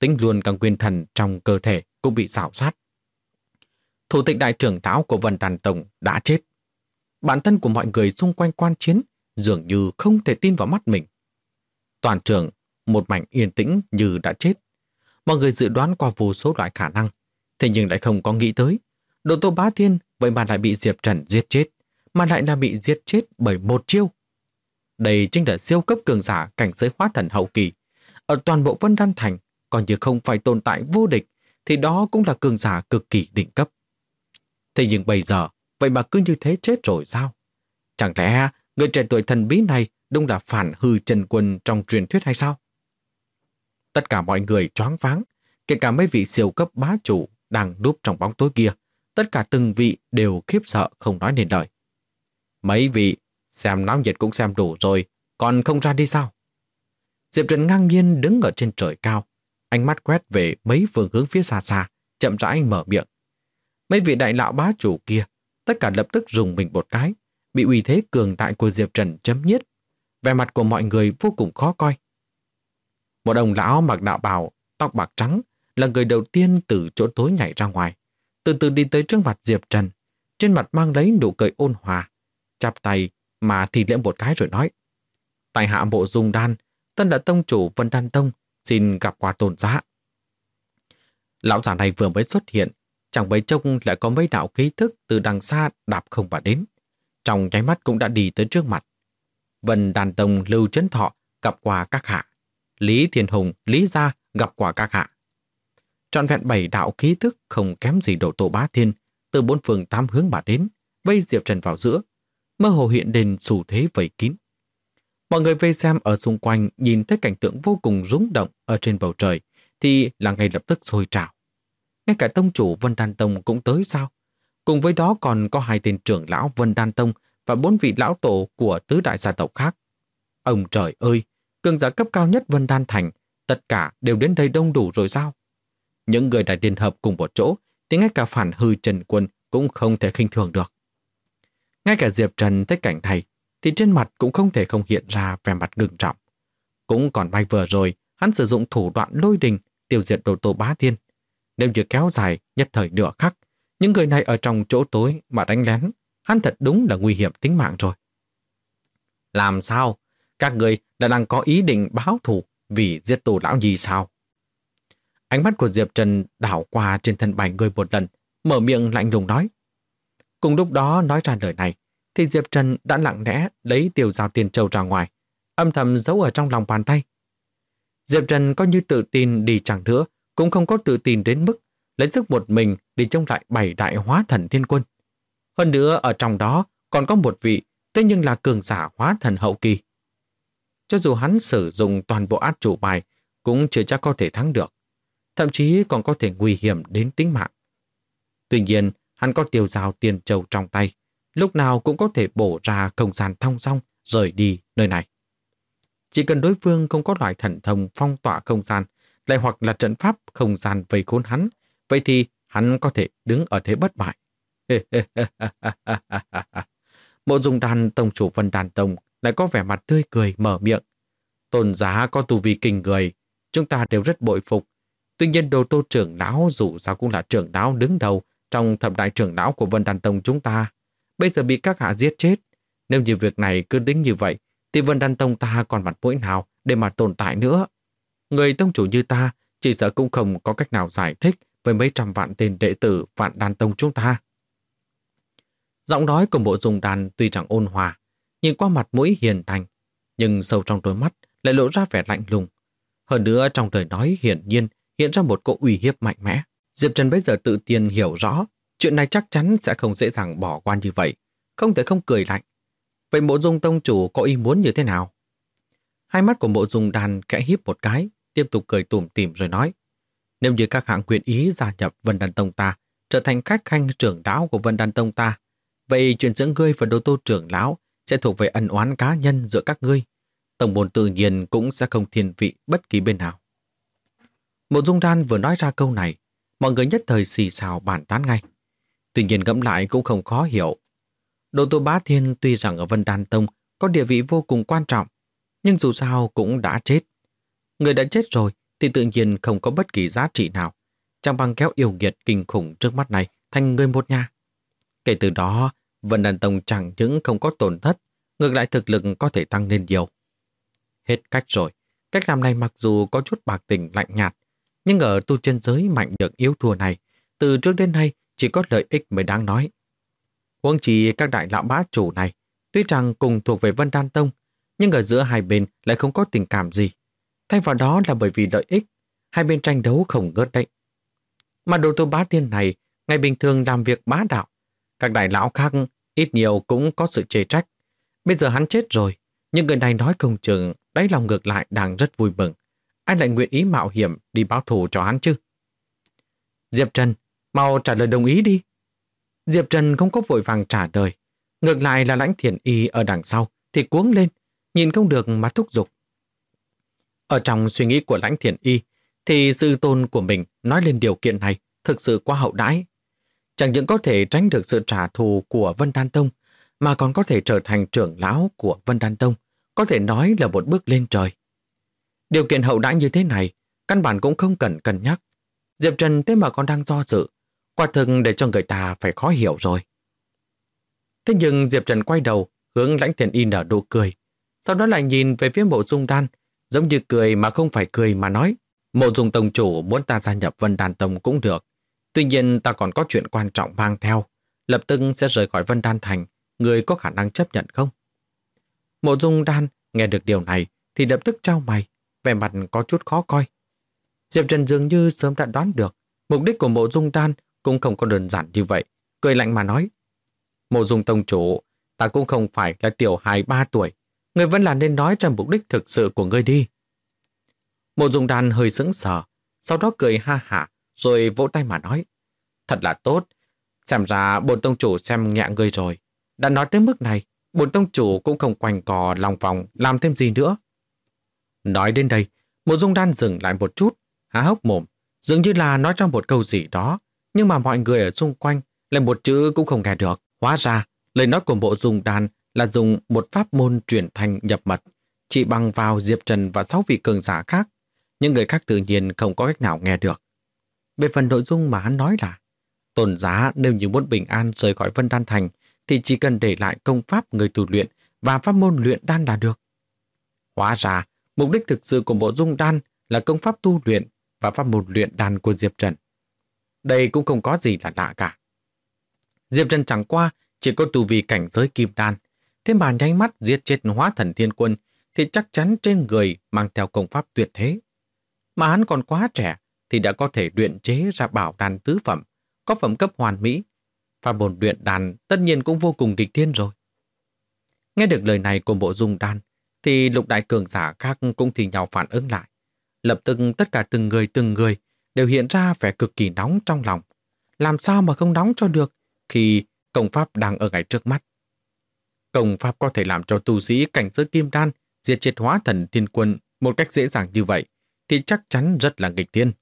tính luôn cả nguyên thần trong cơ thể cũng bị rào sát. Thủ tịch đại trưởng lão của Vân Đan Tông đã chết. Bản thân của mọi người xung quanh quan chiến dường như không thể tin vào mắt mình. Toàn trường một mảnh yên tĩnh như đã chết. Mọi người dự đoán qua vô số loại khả năng, thế nhưng lại không có nghĩ tới Đồ Tô Bá Thiên vậy mà lại bị Diệp Trần giết chết, mà lại là bị giết chết bởi một chiêu. Đây chính là siêu cấp cường giả cảnh giới hóa thần hậu kỳ. Ở toàn bộ Vân Đan Thành, còn như không phải tồn tại vô địch, thì đó cũng là cường giả cực kỳ đỉnh cấp. Thế nhưng bây giờ, vậy mà cứ như thế chết rồi sao? Chẳng lẽ người trẻ tuổi thần bí này đúng là phản hư Trần Quân trong truyền thuyết hay sao? Tất cả mọi người choáng váng, kể cả mấy vị siêu cấp bá chủ đang núp trong bóng tối kia. Tất cả từng vị đều khiếp sợ không nói nên lời. Mấy vị, xem náo nhiệt cũng xem đủ rồi, còn không ra đi sao? Diệp Trần ngang nhiên đứng ở trên trời cao, ánh mắt quét về mấy phương hướng phía xa xa, chậm rãi mở miệng. Mấy vị đại lão bá chủ kia, tất cả lập tức rùng mình một cái, bị uy thế cường đại của Diệp Trần chấm nhiết. Vẻ mặt của mọi người vô cùng khó coi. Một ông lão mặc đạo bào, tóc bạc trắng, là người đầu tiên từ chỗ tối nhảy ra ngoài, từ từ đi tới trước mặt Diệp Trần, trên mặt mang lấy nụ cười ôn hòa, chắp tay mà thì lễ một cái rồi nói: tại hạ Mộ Dung Đan, tân là tông chủ Vân Đan Tông, xin gặp qua tôn giá. Lão già này vừa mới xuất hiện, chẳng mấy chốc lại có mấy đạo khí thức từ đằng xa đạp không mà đến, trong nháy mắt cũng đã đi tới trước mặt. Vân Đan Tông Lưu Chấn Thọ gặp qua các hạ, Lý Thiên Hùng, Lý Gia gặp qua các hạ. Trọn vẹn 7 đạo khí thức không kém gì Đồ Tô Bá Thiên, từ 4 phương 8 hướng mà đến, vây Diệp Trần vào giữa, mơ hồ hiện lên xu thế vây kín. Mọi người vây xem ở xung quanh nhìn thấy cảnh tượng vô cùng rung động ở trên bầu trời thì là ngay lập tức sôi trào. Ngay cả tông chủ Vân Đan Tông cũng tới sao? Cùng với đó còn có 2 tên trưởng lão Vân Đan Tông và 4 vị lão tổ của tứ đại gia tộc khác. Ông trời ơi, cường giả cấp cao nhất Vân Đan Thành, tất cả đều đến đây đông đủ rồi sao? Những người đã liên hợp cùng một chỗ thì ngay cả phản hư Trần Quân cũng không thể khinh thường được. Ngay cả Diệp Trần thấy cảnh này thì trên mặt cũng không thể không hiện ra vẻ mặt ngưng trọng. Cũng còn may vừa rồi hắn sử dụng thủ đoạn lôi đình tiêu diệt Đồ Tô Bá Thiên. Nếu như kéo dài nhất thời nửa khắc, những người này ở trong chỗ tối mà đánh lén, hắn thật đúng là nguy hiểm tính mạng rồi. Làm sao? Các người đã đang có ý định báo thù vì giết Tô lão nhì sao? Ánh mắt của Diệp Trần đảo qua trên thân 7 người một lần, mở miệng lạnh lùng nói. Cùng lúc đó nói ra lời này, thì Diệp Trần đã lặng lẽ lấy Tiêu Giao Tiên Châu ra ngoài, âm thầm giấu ở trong lòng bàn tay. Diệp Trần có như tự tin đi chẳng nữa, cũng không có tự tin đến mức lấy sức một mình đi chống lại 7 đại hóa thần thiên quân. Hơn nữa ở trong đó còn có một vị, thế nhưng là cường giả hóa thần hậu kỳ. Cho dù hắn sử dụng toàn bộ át chủ bài, cũng chưa chắc có thể thắng được. Thậm chí còn có thể nguy hiểm đến tính mạng. Tuy nhiên, hắn có Tiêu Giao Tiên Châu trong tay, lúc nào cũng có thể bổ ra không gian thong dong rời đi nơi này. Chỉ cần đối phương không có loại thần thông phong tỏa không gian, lại hoặc là trận pháp không gian vây khốn hắn, vậy thì hắn có thể đứng ở thế bất bại. Mộ Dung Đan tông chủ Vân Đan Tông lại có vẻ mặt tươi cười mở miệng. Tôn giá có tu vi kinh người, chúng ta đều rất bội phục. Tuy nhiên Đồ Tô trưởng lão dù sao cũng là trưởng lão đứng đầu trong thập đại trưởng lão của Vân Đan Tông chúng ta. Bây giờ bị các hạ giết chết. Nếu như việc này cứ tính như vậy, thì Vân Đan Tông ta còn mặt mũi nào để mà tồn tại nữa. Người tông chủ như ta chỉ sợ cũng không có cách nào giải thích với mấy trăm vạn tên đệ tử Vạn Đan Tông chúng ta. Giọng nói của Mộ Dung Đan tuy chẳng ôn hòa, nhìn qua mặt mũi hiền thành, nhưng sâu trong đôi mắt lại lộ ra vẻ lạnh lùng. Hơn nữa trong lời nói hiển nhiên hiện ra một cỗ uy hiếp mạnh mẽ. Diệp Trần bây giờ tự tiên hiểu rõ chuyện này chắc chắn sẽ không dễ dàng bỏ qua như vậy, không thể không cười lạnh. Vậy Mộ Dung tông chủ có ý muốn như thế nào? Hai mắt của Mộ Dung Đan khẽ híp một cái, tiếp tục cười tủm tỉm rồi nói: nếu như các hạng quyền ý gia nhập Vân Đan Tông ta, trở thành khách khanh trưởng lão của Vân Đan Tông ta, vậy chuyện giữa ngươi và Đồ Tô trưởng lão sẽ thuộc về ân oán cá nhân giữa các ngươi. Tổng môn tự nhiên cũng sẽ không thiên vị bất kỳ bên nào. Mộ Dung Đan vừa nói ra câu này, mọi người nhất thời xì xào bàn tán ngay. Tuy nhiên ngẫm lại cũng không khó hiểu. Đồ Tô Bá Thiên tuy rằng ở Vân Đan Tông có địa vị vô cùng quan trọng, nhưng dù sao cũng đã chết. Người đã chết rồi thì tự nhiên không có bất kỳ giá trị nào, chẳng bằng kéo yêu nghiệt kinh khủng trước mắt này thành người một nhà. Kể từ đó, Vân Đan Tông chẳng những không có tổn thất, ngược lại thực lực có thể tăng lên nhiều. Hết cách rồi, cách làm này mặc dù có chút bạc tình lạnh nhạt, nhưng ở tu chân giới mạnh được yếu thua này, từ trước đến nay chỉ có lợi ích mới đáng nói. Huống chi các đại lão bá chủ này, tuy rằng cùng thuộc về Vân Đan Tông, nhưng ở giữa hai bên lại không có tình cảm gì. Thay vào đó là bởi vì lợi ích, hai bên tranh đấu không ngớt đấy. Mà Đồ Tô Bá Tiên này, ngày bình thường làm việc bá đạo, các đại lão khác ít nhiều cũng có sự chê trách. Bây giờ hắn chết rồi, nhưng người này nói không chừng đáy lòng ngược lại đang rất vui mừng. Ai lại nguyện ý mạo hiểm đi báo thù cho hắn chứ? Diệp Trần, mau trả lời đồng ý đi. Diệp Trần không có vội vàng trả lời. Ngược lại là Lãnh Thiền Y ở đằng sau thì cuống lên, nhìn không được mà thúc giục. Ở trong suy nghĩ của Lãnh Thiền Y thì sư tôn của mình nói lên điều kiện này thực sự quá hậu đãi. Chẳng những có thể tránh được sự trả thù của Vân Đan Tông, mà còn có thể trở thành trưởng lão của Vân Đan Tông, có thể nói là một bước lên trời. Điều kiện hậu đãi như thế này, căn bản cũng không cần cân nhắc. Diệp Trần thế mà còn đang do dự, quả thực để cho người ta phải khó hiểu rồi. Thế nhưng Diệp Trần quay đầu, hướng Lãnh Thiền Y nở nụ cười, sau đó lại nhìn về phía Mộ Dung Đan, giống như cười mà không phải cười mà nói, Mộ Dung Tông chủ muốn ta gia nhập Vân Đan Tông cũng được. Tuy nhiên ta còn có chuyện quan trọng mang theo, lập tức sẽ rời khỏi Vân Đan Thành, người có khả năng chấp nhận không? Mộ Dung Đan nghe được điều này thì lập tức chau mày, vẻ mặt có chút khó coi. Diệp Trần dường như sớm đã đoán được mục đích của Mộ Dung Đan cũng không có đơn giản như vậy, cười lạnh mà nói: Mộ Dung Tông chủ, ta cũng không phải là tiểu hài 3 tuổi, người vẫn là nên nói ra mục đích thực sự của ngươi đi. Mộ Dung Đan hơi sững sờ, sau đó cười ha hả, rồi vỗ tay mà nói: Thật là tốt, xem ra bổn tông chủ xem nhẹ ngươi rồi. Đã nói tới mức này, bổn tông chủ cũng không quanh cò lòng vòng làm thêm gì nữa. Nói đến đây, Mộ Dung Đan dừng lại một chút, há hốc mồm, dường như là nói trong một câu gì đó, nhưng mà mọi người ở xung quanh lại một chữ cũng không nghe được. Hóa ra, lời nói của Mộ Dung Đan là dùng một pháp môn truyền thành nhập mật, chỉ bằng vào Diệp Trần và 6 vị cường giả khác. Những người khác tự nhiên không có cách nào nghe được. Về phần nội dung mà hắn nói là Tôn Giá nếu như muốn bình an rời khỏi Vân Đan Thành thì chỉ cần để lại công pháp người tu luyện và pháp môn luyện đan là được. Hóa ra, mục đích thực sự của Mộ Dung Đan là công pháp tu luyện và pháp môn luyện đan của Diệp Trần. Đây cũng không có gì là lạ cả. Diệp Trần chẳng qua chỉ có tu vi cảnh giới kim đan, thế mà nháy mắt giết chết Hóa Thần Thiên Quân thì chắc chắn trên người mang theo công pháp tuyệt thế. Mà hắn còn quá trẻ thì đã có thể luyện chế ra bảo đan tứ phẩm, có phẩm cấp hoàn mỹ. Pháp môn luyện đan tất nhiên cũng vô cùng nghịch thiên rồi. Nghe được lời này của Mộ Dung Đan thì lục đại cường giả khác cũng thì nhau phản ứng lại. Lập tức tất cả từng người đều hiện ra vẻ cực kỳ nóng trong lòng. Làm sao mà không nóng cho được khi công pháp đang ở ngay trước mắt. Công pháp có thể làm cho tu sĩ cảnh giới kim đan diệt triệt Hóa Thần Thiên Quân một cách dễ dàng như vậy thì chắc chắn rất là nghịch thiên.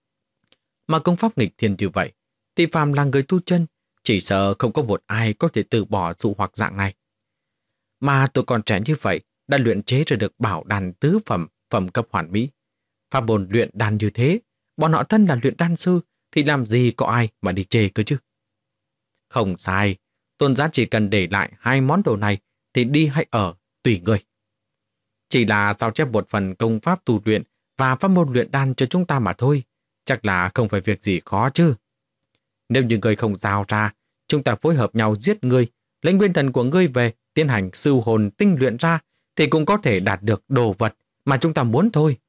Mà công pháp nghịch thiên như vậy thì phàm là người tu chân chỉ sợ không có một ai có thể từ bỏ dụ hoặc dạng này. Mà tôi còn trẻ như vậy đã luyện chế ra được bảo đan tứ phẩm, phẩm cấp hoàn mỹ. Pháp môn luyện đan như thế, bọn họ thân là luyện đan sư thì làm gì có ai mà đi chê cơ chứ. Không sai, Tôn Giá chỉ cần để lại 2 món đồ này thì đi hay ở, tùy người. Chỉ là sao chép một phần công pháp tu luyện và pháp môn luyện đan cho chúng ta mà thôi, chắc là không phải việc gì khó chứ. Nếu như người không giao ra, chúng ta phối hợp nhau giết ngươi, lấy nguyên thần của ngươi về, tiến hành sưu hồn tinh luyện ra, thì cũng có thể đạt được đồ vật mà chúng ta muốn thôi.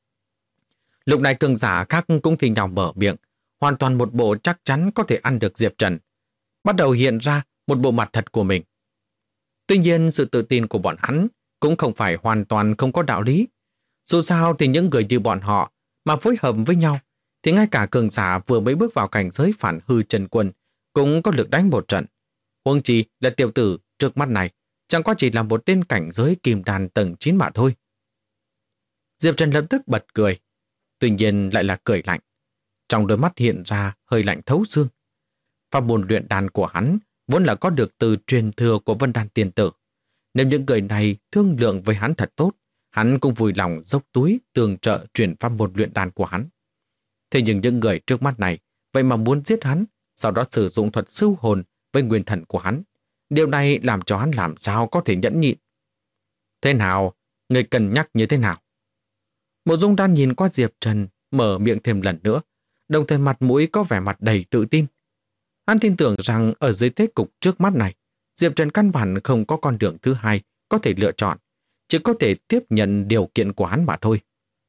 Lúc này cường giả khác cũng thì nhau mở miệng, hoàn toàn một bộ chắc chắn có thể ăn được Diệp Trần, bắt đầu hiện ra một bộ mặt thật của mình. Tuy nhiên sự tự tin của bọn hắn cũng không phải hoàn toàn không có đạo lý. Dù sao thì những người như bọn họ mà phối hợp với nhau thì ngay cả cường giả vừa mới bước vào cảnh giới phản hư Trần Quân cũng có lực đánh một trận. Huống chi là tiểu tử trước mắt này chẳng qua chỉ là một tên cảnh giới kim đan tầng 9 mà thôi. Diệp Trần lập tức bật cười, tuy nhiên lại là cười lạnh. Trong đôi mắt hiện ra hơi lạnh thấu xương. Pháp môn luyện đan của hắn vốn là có được từ truyền thừa của Vân Đan tiên tử. Nếu những người này thương lượng với hắn thật tốt, hắn cũng vui lòng dốc túi tường trợ truyền pháp môn luyện đan của hắn. Thế nhưng những người trước mắt này vậy mà muốn giết hắn, sau đó sử dụng thuật sưu hồn với nguyên thần của hắn. Điều này làm cho hắn làm sao có thể nhẫn nhịn. Thế nào? Người cân nhắc như thế nào? Mộ Dung Đan nhìn qua Diệp Trần, mở miệng thêm lần nữa, đồng thời mặt mũi có vẻ mặt đầy tự tin. Hắn tin tưởng rằng ở dưới thế cục trước mắt này, Diệp Trần căn bản không có con đường thứ hai có thể lựa chọn, chỉ có thể tiếp nhận điều kiện của hắn mà thôi.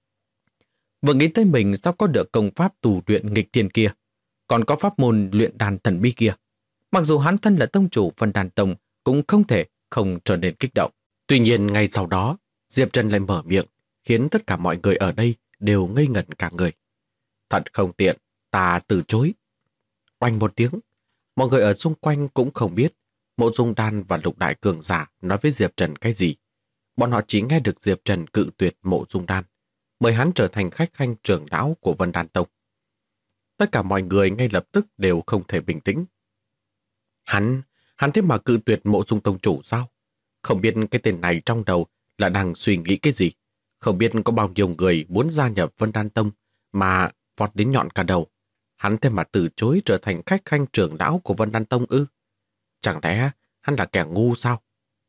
Vừa nghĩ tới mình sao có được công pháp tù luyện nghịch thiên kia, còn có pháp môn luyện đan thần bí kia. Mặc dù hắn thân là tông chủ Vân Đan Tông cũng không thể không trở nên kích động. Tuy nhiên ngay sau đó, Diệp Trần lại mở miệng, khiến tất cả mọi người ở đây đều ngây ngẩn cả người. Thật không tiện, ta từ chối. Oanh một tiếng, mọi người ở xung quanh cũng không biết Mộ Dung Đan và Lục Đại Cường Giả nói với Diệp Trần cái gì. Bọn họ chỉ nghe được Diệp Trần cự tuyệt Mộ Dung Đan, mời hắn trở thành khách khanh trưởng lão của Vân Đan Tông. Tất cả mọi người ngay lập tức đều không thể bình tĩnh. Hắn thế mà cự tuyệt Mộ Dung Tông chủ sao? Không biết cái tên này trong đầu là đang suy nghĩ cái gì? Không biết có bao nhiêu người muốn gia nhập Vân Đan Tông mà vọt đến nhọn cả đầu. Hắn thế mà từ chối trở thành khách khanh trưởng lão của Vân Đan Tông ư? Chẳng lẽ hắn là kẻ ngu sao?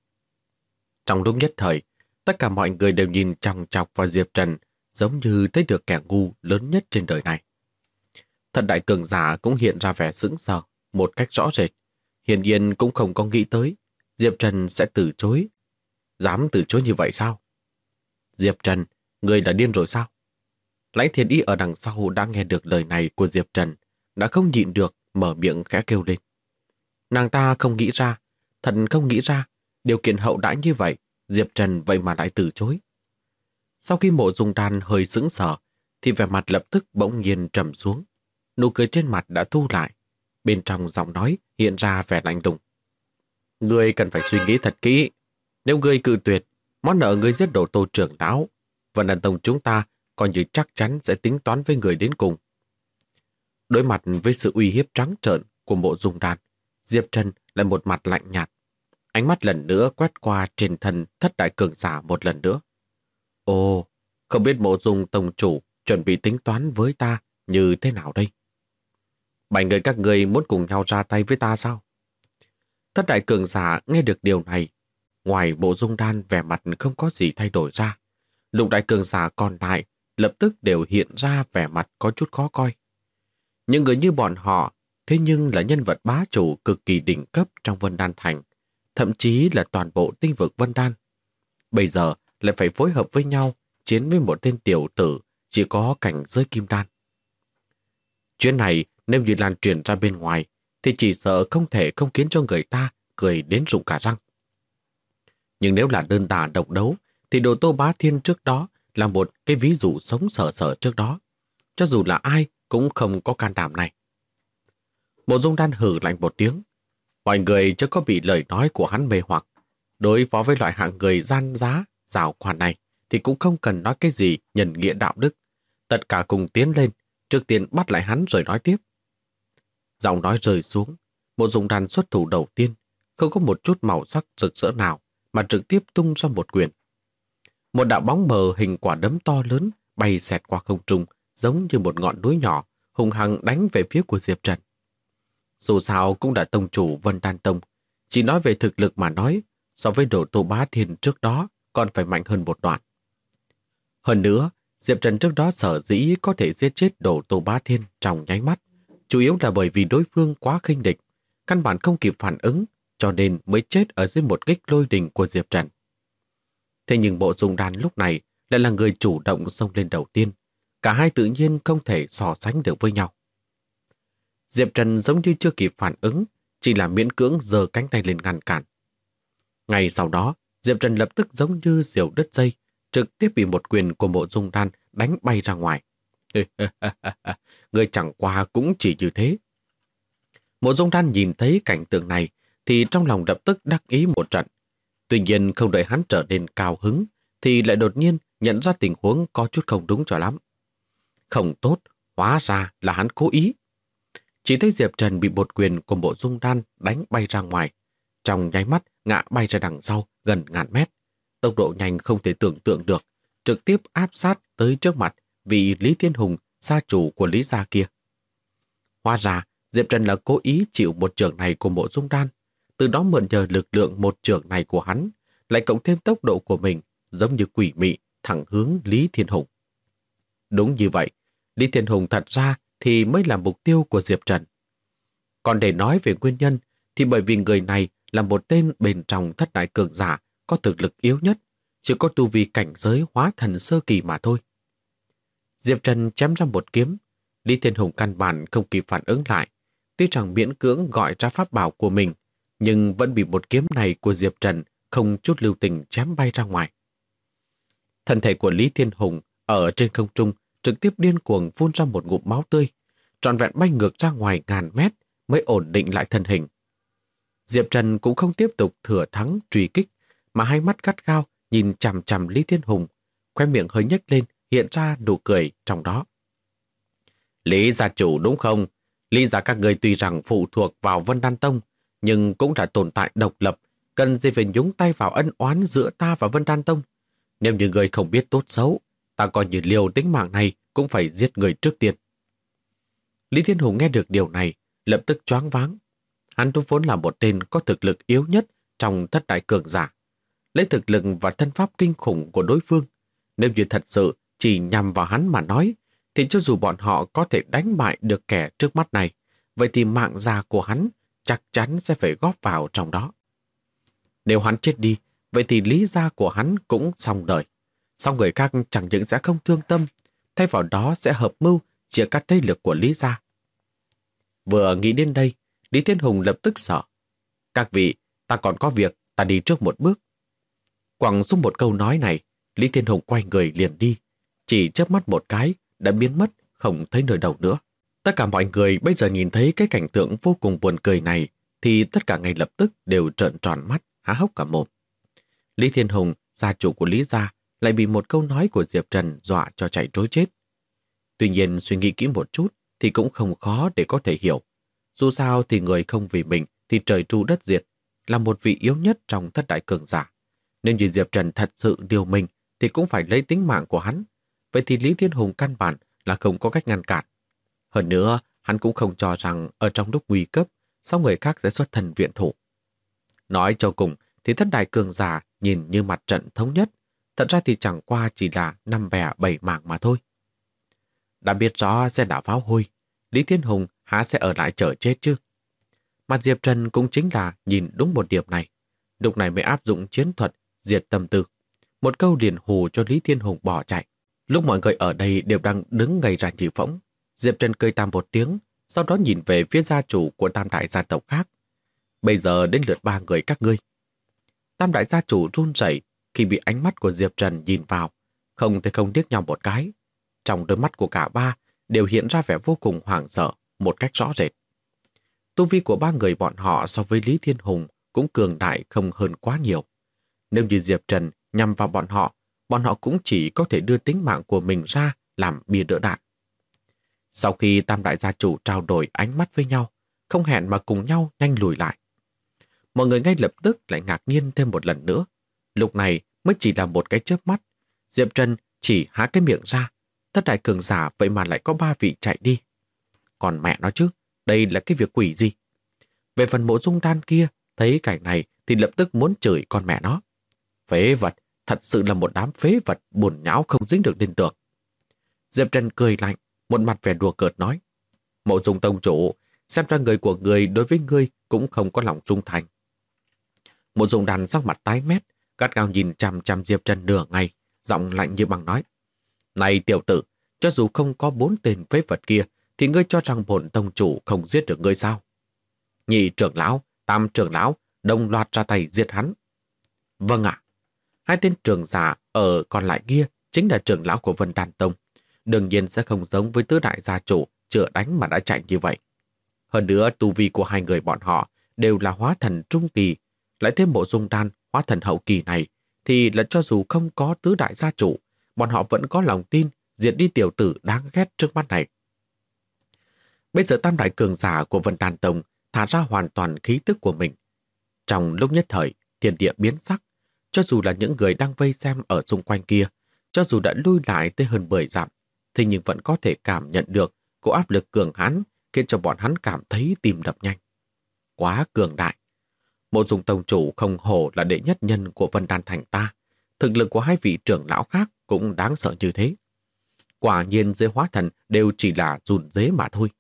Trong lúc nhất thời, tất cả mọi người đều nhìn chòng chọc vào Diệp Trần, giống như thấy được kẻ ngu lớn nhất trên đời này. Thần đại cường giả cũng hiện ra vẻ sững sờ một cách rõ rệt. Hiển nhiên cũng không có nghĩ tới Diệp Trần sẽ từ chối. Dám từ chối như vậy sao? Diệp Trần, người đã điên rồi sao? Lãnh Thiên Y ở đằng sau đã nghe được lời này của Diệp Trần, đã không nhịn được mở miệng khẽ kêu lên. Nàng ta không nghĩ ra, thật không nghĩ ra, điều kiện hậu đãi như vậy, Diệp Trần vậy mà lại từ chối. Sau khi Mộ Dung Đan hơi sững sờ, thì vẻ mặt lập tức bỗng nhiên trầm xuống. Nụ cười trên mặt đã thu lại, bên trong giọng nói hiện ra vẻ lạnh lùng. Ngươi cần phải suy nghĩ thật kỹ. Nếu ngươi cự tuyệt, món nợ ngươi giết đổ Tô trưởng lão, Vân Đan Tông chúng ta coi như chắc chắn sẽ tính toán với người đến cùng. Đối mặt với sự uy hiếp trắng trợn của Mộ Dung Đan, Diệp Trần lại một mặt lạnh nhạt. Ánh mắt lần nữa quét qua trên thân thất đại cường giả một lần nữa. Ồ, không biết Mộ Dung Tông chủ chuẩn bị tính toán với ta như thế nào đây? 7 người các người muốn cùng nhau ra tay với ta sao? Thất đại cường giả nghe được điều này, ngoài Mộ Dung Đan vẻ mặt không có gì thay đổi ra, Lục đại cường giả còn lại lập tức đều hiện ra vẻ mặt có chút khó coi. Những người như bọn họ thế nhưng là nhân vật bá chủ cực kỳ đỉnh cấp trong Vân Đan Thành, thậm chí là toàn bộ tinh vực Vân Đan. Bây giờ lại phải phối hợp với nhau chiến với một tên tiểu tử chỉ có cảnh giới kim đan. Chuyện này nếu như lan truyền ra bên ngoài thì chỉ sợ không thể không khiến cho người ta cười đến rụng cả răng. Nhưng nếu là đơn đả độc đấu thì Đồ Tô Bá Thiên trước đó là một cái ví dụ sống sờ sờ trước đó. Cho dù là ai cũng không có can đảm này. Mộ Dung Đan hử lạnh một tiếng. Mọi người chưa có bị lời nói của hắn mê hoặc. Đối phó với loại hạng người gian giá, giảo khoản này thì cũng không cần nói cái gì nhân nghĩa đạo đức. Tất cả cùng tiến lên, trước tiên bắt lại hắn rồi nói tiếp. Giọng nói rơi xuống, Mộ Dung Đan xuất thủ đầu tiên, không có một chút màu sắc rực rỡ nào mà trực tiếp tung ra một quyền. Một đạo bóng mờ hình quả đấm to lớn bay xẹt qua không trung, giống như một ngọn núi nhỏ, hùng hăng đánh về phía của Diệp Trần. Dù sao cũng đã tông chủ Vân Đan Tông, chỉ nói về thực lực mà nói, so với Đồ Tô Bá Thiên trước đó còn phải mạnh hơn một đoạn. Hơn nữa, Diệp Trần trước đó sở dĩ có thể giết chết Đồ Tô Bá Thiên trong nháy mắt, chủ yếu là bởi vì đối phương quá khinh địch, căn bản không kịp phản ứng, cho nên mới chết ở dưới một kích lôi đình của Diệp Trần. Thế nhưng Mộ Dung Đan lúc này lại là người chủ động xông lên đầu tiên, cả hai tự nhiên không thể so sánh được với nhau. Diệp Trần giống như chưa kịp phản ứng, chỉ là miễn cưỡng giơ cánh tay lên ngăn cản. Ngay sau đó, Diệp Trần lập tức giống như diều đứt dây, trực tiếp bị một quyền của Mộ Dung Đan đánh bay ra ngoài. Người chẳng qua cũng chỉ như thế. Mộ Dung Đan nhìn thấy cảnh tượng này thì trong lòng lập tức đắc ý một trận. Tuy nhiên không đợi hắn trở nên cao hứng thì lại đột nhiên nhận ra tình huống có chút không đúng cho lắm. Không tốt, hóa ra là hắn cố ý. Chỉ thấy Diệp Trần bị một quyền của Mộ Dung Đan đánh bay ra ngoài, trong nháy mắt ngã bay ra đằng sau gần ngàn mét. tốc độ nhanh không thể tưởng tượng được, trực tiếp áp sát tới trước mặt vị Lý Thiên Hùng, gia chủ của Lý gia kia. Hóa ra, Diệp Trần là cố ý chịu một chưởng này của Mộ Dung Đan, từ đó mượn nhờ lực lượng một chưởng này của hắn, lại cộng thêm tốc độ của mình, giống như quỷ mị, thẳng hướng Lý Thiên Hùng. Đúng như vậy, Lý Thiên Hùng thật ra thì mới là mục tiêu của Diệp Trần. Còn để nói về nguyên nhân, thì bởi vì người này là một tên bên trong thất đại cường giả có thực lực yếu nhất, chỉ có tu vi cảnh giới hóa thần sơ kỳ mà thôi. Diệp Trần chém ra một kiếm, Lý Thiên Hùng căn bản không kịp phản ứng lại, tuy rằng miễn cưỡng gọi ra pháp bảo của mình, nhưng vẫn bị một kiếm này của Diệp Trần không chút lưu tình chém bay ra ngoài. Thân thể của Lý Thiên Hùng ở trên không trung trực tiếp điên cuồng phun ra một ngụm máu tươi, trọn vẹn bay ngược ra ngoài ngàn mét mới ổn định lại thân hình. Diệp Trần cũng không tiếp tục thừa thắng truy kích, mà hai mắt gắt gao nhìn chằm chằm Lý Thiên Hùng, khóe miệng hơi nhếch lên, hiện ra nụ cười trong đó. Lý gia chủ đúng không? Lý gia các người tuy rằng phụ thuộc vào Vân Đan Tông, nhưng cũng đã tồn tại độc lập, cần gì phải nhúng tay vào ân oán giữa ta và Vân Đan Tông. Nếu như người không biết tốt xấu, ta coi như liều tính mạng này cũng phải giết người trước tiên. Lý Thiên Hùng nghe được điều này, lập tức choáng váng. Hắn vốn là một tên có thực lực yếu nhất trong thất đại cường giả. Lấy thực lực và thân pháp kinh khủng của đối phương, nếu như thật sự chỉ nhằm vào hắn mà nói, thì cho dù bọn họ có thể đánh bại được kẻ trước mắt này, vậy thì mạng già của hắn chắc chắn sẽ phải góp vào trong đó. Nếu hắn chết đi, vậy thì lý gia của hắn cũng xong đời. Xong người khác chẳng những sẽ không thương tâm, thay vào đó sẽ hợp mưu chia cắt thế lực của Lý gia. Vừa nghĩ đến đây, Lý Thiên Hùng lập tức sợ. Các vị, ta còn có việc, ta đi trước một bước. Quẳng xuống một câu nói này, Lý Thiên Hùng quay người liền đi. Chỉ chớp mắt một cái, đã biến mất, không thấy nơi đâu nữa. Tất cả mọi người bây giờ nhìn thấy cái cảnh tượng vô cùng buồn cười này, thì tất cả ngay lập tức đều trợn tròn mắt, há hốc cả mồm. Lý Thiên Hùng, gia chủ của Lý gia, lại bị một câu nói của Diệp Trần dọa cho chạy trối chết. Tuy nhiên suy nghĩ kỹ một chút thì cũng không khó để có thể hiểu. Dù sao thì người không vì mình thì trời tru đất diệt, là một vị yếu nhất trong thất đại cường giả. Nên như Diệp Trần thật sự điều mình thì cũng phải lấy tính mạng của hắn. Vậy thì Lý Thiên Hùng căn bản là không có cách ngăn cản. Hơn nữa, hắn cũng không cho rằng ở trong lúc nguy cấp, sau người khác sẽ xuất thần viện thủ. Nói cho cùng thì thất đại cường giả nhìn như mặt trận thống nhất, thật ra thì chẳng qua chỉ là 5 bè 7 mảng mà thôi. Đã biết rõ sẽ đã pháo hôi, Lý Thiên Hùng há sẽ ở lại chờ chết chứ? Mà Diệp Trần cũng chính là nhìn đúng một điểm này. Lúc này mới áp dụng chiến thuật diệt tâm tư. Một câu liền hù cho Lý Thiên Hùng bỏ chạy. Lúc mọi người ở đây đều đang đứng ngây ra như phỗng, Diệp Trần cười tàm một tiếng, sau đó nhìn về phía gia chủ của tam đại gia tộc khác. Bây giờ đến lượt 3 người các ngươi. Tam đại gia chủ run rẩy khi bị ánh mắt của Diệp Trần nhìn vào, không thể không liếc nhau một cái. Trong đôi mắt của cả ba đều hiện ra vẻ vô cùng hoảng sợ một cách rõ rệt. Tu vi của 3 người bọn họ so với Lý Thiên Hùng cũng cường đại không hơn quá nhiều. Nếu như Diệp Trần nhằm vào bọn họ cũng chỉ có thể đưa tính mạng của mình ra làm bia đỡ đạn. Sau khi tam đại gia chủ trao đổi ánh mắt với nhau, không hẹn mà cùng nhau nhanh lùi lại. Mọi người ngay lập tức lại ngạc nhiên thêm một lần nữa. Lúc này mới chỉ là một cái chớp mắt, Diệp Trần chỉ há cái miệng ra, thất đại cường giả vậy mà lại có 3 vị chạy đi. Còn mẹ nó chứ, đây là cái việc quỷ gì? Về phần Mộ Dung Đan kia, thấy cảnh này thì lập tức muốn chửi con mẹ nó. Phế vật, thật sự là một đám phế vật buồn nhão không dính được lên tường. Diệp Trần cười lạnh, một mặt vẻ đùa cợt nói. Mộ Dung tông chủ, xem ra người của người đối với ngươi cũng không có lòng trung thành. Mộ Dung Đan sắc mặt tái mét, gắt gao nhìn chằm chằm Diệp Trần nửa ngày, giọng lạnh như băng nói. Này tiểu tử, cho dù không có 4 tên phế vật kia, thì ngươi cho rằng bổn tông chủ không giết được ngươi sao? Nhị trưởng lão, tam trưởng lão, đồng loạt ra tay giết hắn. Vâng ạ. 2 tên trưởng giả ở còn lại kia chính là trưởng lão của Vân Đan Tông. Đương nhiên sẽ không giống với tứ đại gia chủ chưa đánh mà đã chạy như vậy. Hơn nữa, tu vi của 2 người bọn họ đều là hóa thần trung kỳ, lại thêm Mộ Dung Đan hóa thần hậu kỳ này, thì là cho dù không có tứ đại gia chủ, bọn họ vẫn có lòng tin diệt đi tiểu tử đáng ghét trước mắt này. Bây giờ tam đại cường giả của Vân Đan Tông thả ra hoàn toàn khí tức của mình. Trong lúc nhất thời, thiên địa biến sắc, cho dù là những người đang vây xem ở xung quanh kia, cho dù đã lui lại tới hơn 10 dặm, thì nhưng vẫn có thể cảm nhận được cỗ áp lực cường hãn khiến cho bọn hắn cảm thấy tim đập nhanh. Quá cường đại. Mộ Dung tông chủ không hổ là đệ nhất nhân của Vân Đan Thành ta. Thực lực của hai vị trưởng lão khác cũng đáng sợ như thế. Quả nhiên dưới hóa thần đều chỉ là run rế mà thôi.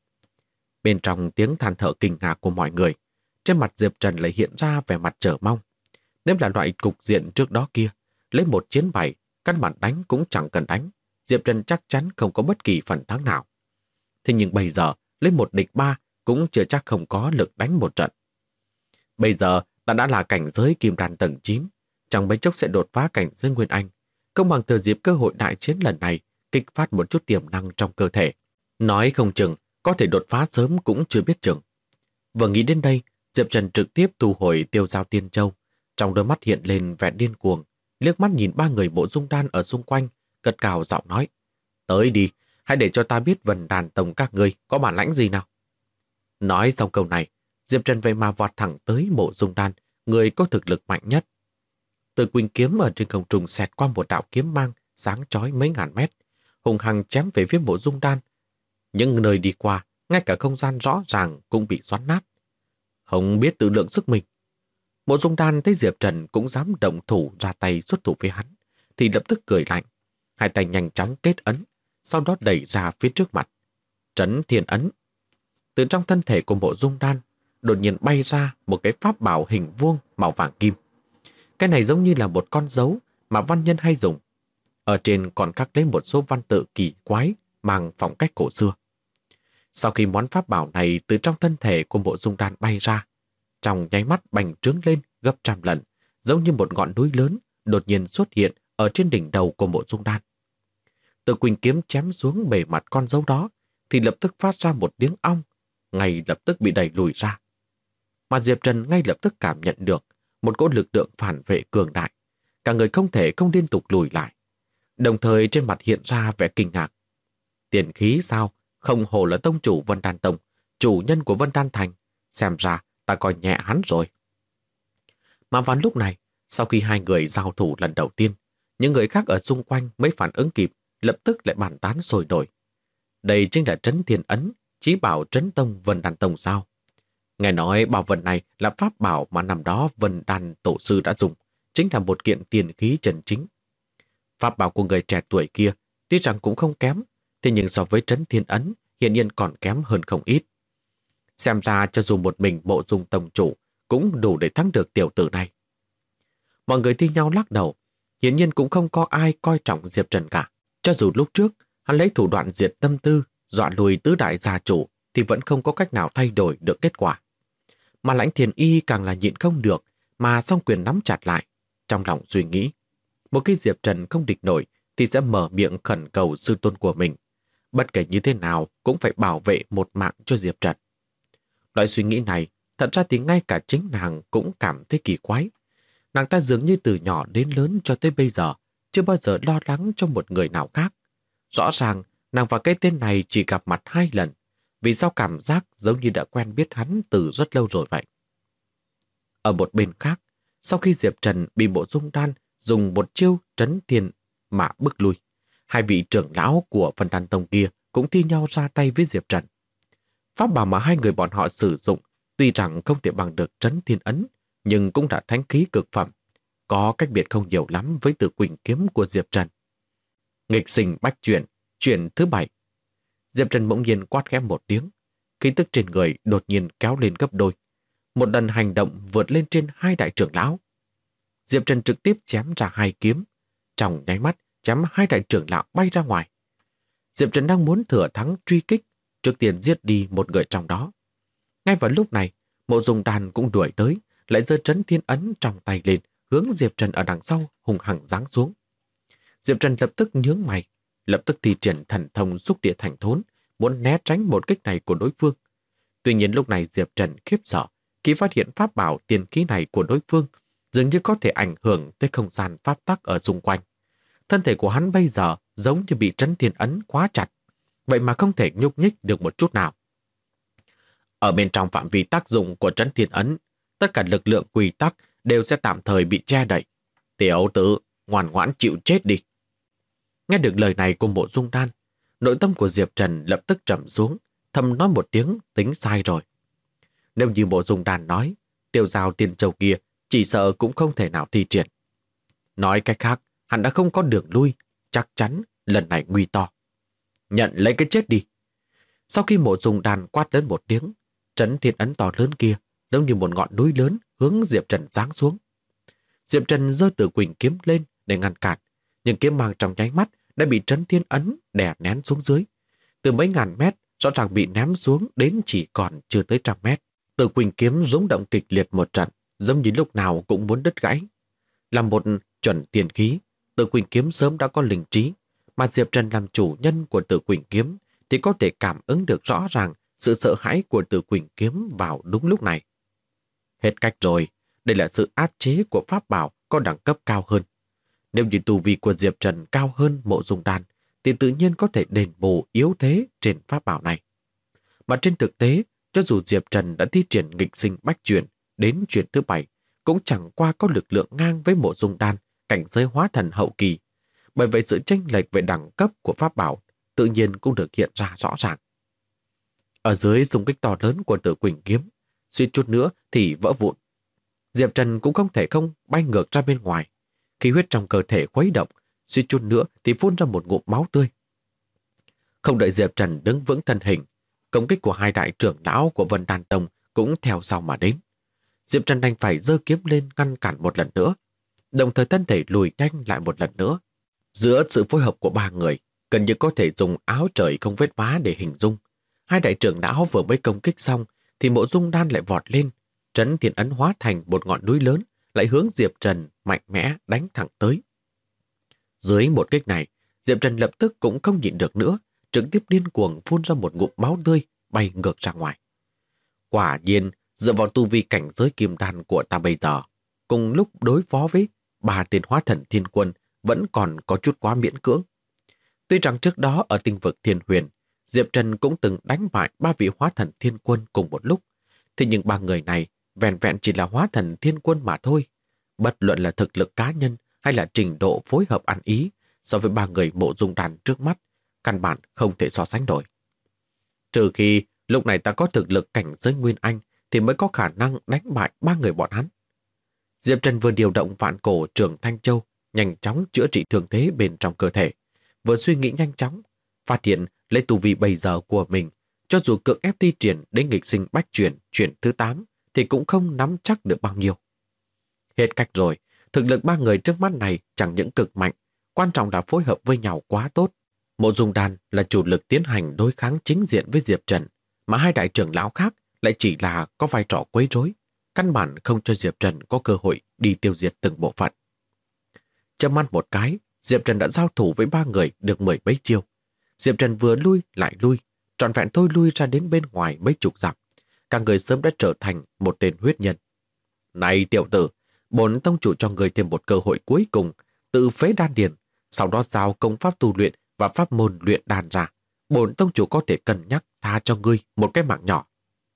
Bên trong tiếng than thở kinh ngạc của mọi người, trên mặt Diệp Trần lại hiện ra vẻ mặt chờ mong. Nếu là loại cục diện trước đó kia, lấy 1 chiến 7, căn bản đánh cũng chẳng cần đánh, Diệp Trần chắc chắn không có bất kỳ phần thắng nào. Thế nhưng bây giờ, lấy 1 địch 3 cũng chưa chắc không có lực đánh một trận. Bây giờ ta đã là cảnh giới kim đan tầng 9, chẳng mấy chốc sẽ đột phá cảnh giới Nguyên Anh. Không bằng thừa dịp cơ hội đại chiến lần này, kích phát một chút tiềm năng trong cơ thể. Nói không chừng, có thể đột phá sớm cũng chưa biết chừng. Vừa nghĩ đến đây, Diệp Trần trực tiếp thu hồi tiêu giao tiên châu. Trong đôi mắt hiện lên vẻ điên cuồng, liếc mắt nhìn 3 người Mộ Dung Đan ở xung quanh, cất cao giọng nói: tới đi, hãy để cho ta biết Vân Đan Tông các ngươi có bản lãnh gì nào. Nói xong câu này, Diệp Trần vậy mà vọt thẳng tới Mộ Dung Đan, người có thực lực mạnh nhất. Từ quỳnh kiếm ở trên không trung xẹt qua một đạo kiếm mang sáng chói mấy ngàn mét, hùng hăng chém về phía Mộ Dung Đan. Những nơi đi qua, ngay cả không gian rõ ràng cũng bị xoắn nát. Không biết tự lượng sức mình. Mộ Dung Đan thấy Diệp Trần cũng dám động thủ ra tay xuất thủ với hắn, thì lập tức cười lạnh, hai tay nhanh chóng kết ấn, sau đó đẩy ra phía trước mặt. Trấn Thiên Ấn. Từ trong thân thể của Mộ Dung Đan đột nhiên bay ra một cái pháp bảo hình vuông màu vàng kim. Cái này giống như là một con dấu mà văn nhân hay dùng. Ở trên còn khắc lấy một số văn tự kỳ quái mang phong cách cổ xưa. Sau khi món pháp bảo này từ trong thân thể của Mộ Dung Đan bay ra, trong nháy mắt bành trướng lên gấp trăm lần, giống như một ngọn núi lớn đột nhiên xuất hiện ở trên đỉnh đầu của Mộ Dung Đan. Từ quỳnh kiếm chém xuống bề mặt con dấu đó thì lập tức phát ra một tiếng ong, ngay lập tức bị đẩy lùi ra. Mà Diệp Trần ngay lập tức cảm nhận được một cỗ lực lượng phản vệ cường đại, cả người không thể không liên tục lùi lại. Đồng thời trên mặt hiện ra vẻ kinh ngạc. Tiền khí sao? Không hổ là tông chủ Vân Đan Tông, chủ nhân của Vân Đan Thành. Xem ra ta coi nhẹ hắn rồi. Mà vào lúc này, sau khi hai người giao thủ lần đầu tiên, những người khác ở xung quanh mới phản ứng kịp, lập tức lại bàn tán sôi nổi. Đây chính là Trấn Thiên Ấn, chí bảo Trấn Tông Vân Đan Tông sao? Nghe nói bảo vật này là pháp bảo mà năm đó Vân Đan Tổ sư đã dùng, chính là một kiện tiền khí chân chính. Pháp bảo của người trẻ tuổi kia tuy rằng cũng không kém, thế nhưng so với Trấn Thiên Ấn hiện nhiên còn kém hơn không ít. Xem ra cho dù một mình Mộ Dung tông chủ cũng đủ để thắng được tiểu tử này. Mọi người thi nhau lắc đầu, hiển nhiên cũng không có ai coi trọng Diệp Trần cả. Cho dù lúc trước hắn lấy thủ đoạn diệt tâm tư, dọa lùi tứ đại gia chủ thì vẫn không có cách nào thay đổi được kết quả. Mà Lãnh Thiền Y càng là nhịn không được mà song quyền nắm chặt lại, trong lòng suy nghĩ. Một khi Diệp Trần không địch nổi thì sẽ mở miệng khẩn cầu sư tôn của mình. Bất kể như thế nào cũng phải bảo vệ một mạng cho Diệp Trần. Loại suy nghĩ này, thật ra thì ngay cả chính nàng cũng cảm thấy kỳ quái. Nàng ta dường như từ nhỏ đến lớn cho tới bây giờ, chưa bao giờ lo lắng cho một người nào khác. Rõ ràng, nàng và cái tên này chỉ gặp mặt 2 lần, vì sao cảm giác giống như đã quen biết hắn từ rất lâu rồi vậy. Ở một bên khác, sau khi Diệp Trần bị Mộ Dung Đan dùng một chiêu Trấn Thiên mà bức lui, hai vị trưởng lão của Vân Đan Tông kia cũng thi nhau ra tay với Diệp Trần. Pháp bảo mà hai người bọn họ sử dụng tuy rằng không thể bằng được Trấn Thiên Ấn, nhưng cũng đã thánh khí cực phẩm, có cách biệt không nhiều lắm với Tử Quỳnh kiếm của Diệp Trần. Nghịch sinh bách chuyển, chuyển thứ 7. Diệp Trần bỗng nhiên quát khẽ một tiếng, khí tức trên người đột nhiên kéo lên gấp đôi. Một lần hành động vượt lên trên 2 đại trưởng lão. Diệp Trần trực tiếp chém ra 2 kiếm, trong nháy mắt chém 2 đại trưởng lão bay ra ngoài. Diệp Trần đang muốn thừa thắng truy kích, trước tiên giết đi một người trong đó. Ngay vào lúc này, Mộ Dung Đan cũng đuổi tới, lại giơ Trấn Thiên Ấn trong tay lên, hướng Diệp Trần ở đằng sau hùng hăng giáng xuống. Diệp Trần lập tức nhướng mày, lập tức thi triển thần thông xúc địa thành thốn, muốn né tránh một kích này của đối phương. Tuy nhiên lúc này Diệp Trần khiếp sợ khi phát hiện pháp bảo tiền khí này của đối phương dường như có thể ảnh hưởng tới không gian pháp tắc ở xung quanh. Thân thể của hắn bây giờ giống như bị Trấn Thiên Ấn khóa chặt, vậy mà không thể nhúc nhích được một chút nào. Ở bên trong phạm vi tác dụng của Trấn Thiên Ấn, tất cả lực lượng quy tắc đều sẽ tạm thời bị che đậy. Tiểu tử, ngoan ngoãn chịu chết đi. Nghe được lời này của Mộ Dung Đan, nội tâm của Diệp Trần lập tức trầm xuống, thầm nói một tiếng tính sai rồi. Nếu như Mộ Dung Đan nói, tiêu giao tiên châu kia chỉ sợ cũng không thể nào thi triển. Nói cách khác, hắn đã không có đường lui, chắc chắn lần này nguy to. Nhận lấy cái chết đi. Sau khi Mộ Dung Đan quát lớn một tiếng, trấn thiên ấn to lớn kia giống như một ngọn núi lớn hướng Diệp Trần giáng xuống. Diệp Trần giơ Tử Quỳnh kiếm lên để ngăn cản, nhưng kiếm mang trong nháy mắt đã bị trấn thiên ấn đè nén xuống dưới. Từ mấy ngàn mét rõ ràng bị ném xuống đến chỉ còn chưa tới 100 mét. Tử Quỳnh kiếm rung động kịch liệt một trận, giống như lúc nào cũng muốn đứt gãy. Là một chuẩn tiền khí, Tử Quỳnh kiếm sớm đã có linh trí, mà Diệp Trần làm chủ nhân của Tử Quỳnh kiếm thì có thể cảm ứng được rõ ràng sự sợ hãi của Tử Quỳnh kiếm vào đúng lúc này. Hết cách rồi, đây là sự áp chế của pháp bảo có đẳng cấp cao hơn. Nếu như tu vi của Diệp Trần cao hơn Mộ Dung Đan, thì tự nhiên có thể đền bù yếu thế trên pháp bảo này. Mà trên thực tế, cho dù Diệp Trần đã thi triển nghịch sinh bách chuyển đến chuyển thứ 7, cũng chẳng qua có lực lượng ngang với Mộ Dung Đan, cảnh giới hóa thần hậu kỳ. Bởi vậy sự chênh lệch về đẳng cấp của pháp bảo tự nhiên cũng được hiện ra rõ ràng. Ở dưới xung kích to lớn của Tử Quỳnh kiếm, suýt chút nữa thì vỡ vụn. Diệp Trần cũng không thể không bay ngược ra bên ngoài. Khí huyết trong cơ thể khuấy động, suýt chút nữa thì phun ra một ngụm máu tươi. Không đợi Diệp Trần đứng vững thân hình, công kích của hai đại trưởng lão của Vân Đan Tông cũng theo sau mà đến. Diệp Trần đành phải giơ kiếm lên ngăn cản một lần nữa, đồng thời thân thể lùi nhanh lại một lần nữa. Giữa sự phối hợp của ba người, gần như có thể dùng áo trời không vết vá để hình dung. Hai đại trưởng lão vừa mới công kích xong, thì Mộ Dung Đan lại vọt lên, trấn thiên ấn hóa thành một ngọn núi lớn, lại hướng Diệp Trần mạnh mẽ đánh thẳng tới. Dưới một kích này, Diệp Trần lập tức cũng không nhịn được nữa, trực tiếp điên cuồng phun ra một ngụm máu tươi bay ngược ra ngoài. Quả nhiên, dựa vào tu vi cảnh giới kim đan của ta bây giờ, cùng lúc đối phó với 3 tên hóa thần thiên quân vẫn còn có chút quá miễn cưỡng. Tuy rằng trước đó ở tinh vực Thiên Huyền, Diệp Trần cũng từng đánh bại 3 vị hóa thần thiên quân cùng một lúc, thế nhưng 3 người này vẹn vẹn chỉ là hóa thần thiên quân mà thôi. Bất luận là thực lực cá nhân hay là trình độ phối hợp ăn ý, so với 3 người Mộ Dung Đan trước mắt, căn bản không thể so sánh nổi. Trừ khi lúc này ta có thực lực cảnh giới Nguyên Anh thì mới có khả năng đánh bại 3 người bọn hắn. Diệp Trần vừa điều động vạn cổ Trường Thanh Châu, nhanh chóng chữa trị thương thế bên trong cơ thể, vừa suy nghĩ nhanh chóng, phát hiện lấy tu vi bây giờ của mình, cho dù cưỡng ép thi triển đến nghịch sinh bách chuyển thứ 8 thì cũng không nắm chắc được bao nhiêu. Hết cách rồi, thực lực 3 người trước mắt này chẳng những cực mạnh, quan trọng là phối hợp với nhau quá tốt. Mộ Dung Đan là chủ lực tiến hành đối kháng chính diện với Diệp Trần, mà hai đại trưởng lão khác lại chỉ là có vai trò quấy rối, căn bản không cho Diệp Trần có cơ hội đi tiêu diệt từng bộ phận. Chớp mắt một cái, Diệp Trần đã giao thủ với 3 người được 10 mấy chiêu. Diệp Trần vừa lui lại lui, trọn vẹn thôi lui ra đến bên ngoài mấy chục dặm. Cả người sớm đã trở thành một tên huyết nhân. Này tiểu tử, bổn tông chủ cho người thêm một cơ hội cuối cùng, tự phế đan điền, sau đó giao công pháp tu luyện và pháp môn luyện đan ra. Bổn tông chủ có thể cân nhắc tha cho ngươi một cái mạng nhỏ.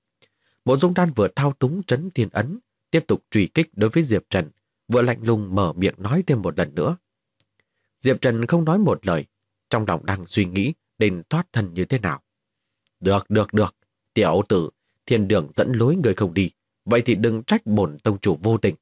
Mộ Dung Đan vừa thao túng trấn thiên ấn, tiếp tục truy kích đối với Diệp Trần, vừa lạnh lùng mở miệng nói thêm một lần nữa. Diệp Trần không nói một lời, trong lòng đang suy nghĩ nên thoát thân như thế nào. Được, tiểu tử, thiên đường dẫn lối người không đi, vậy thì đừng trách bổn tông chủ vô tình.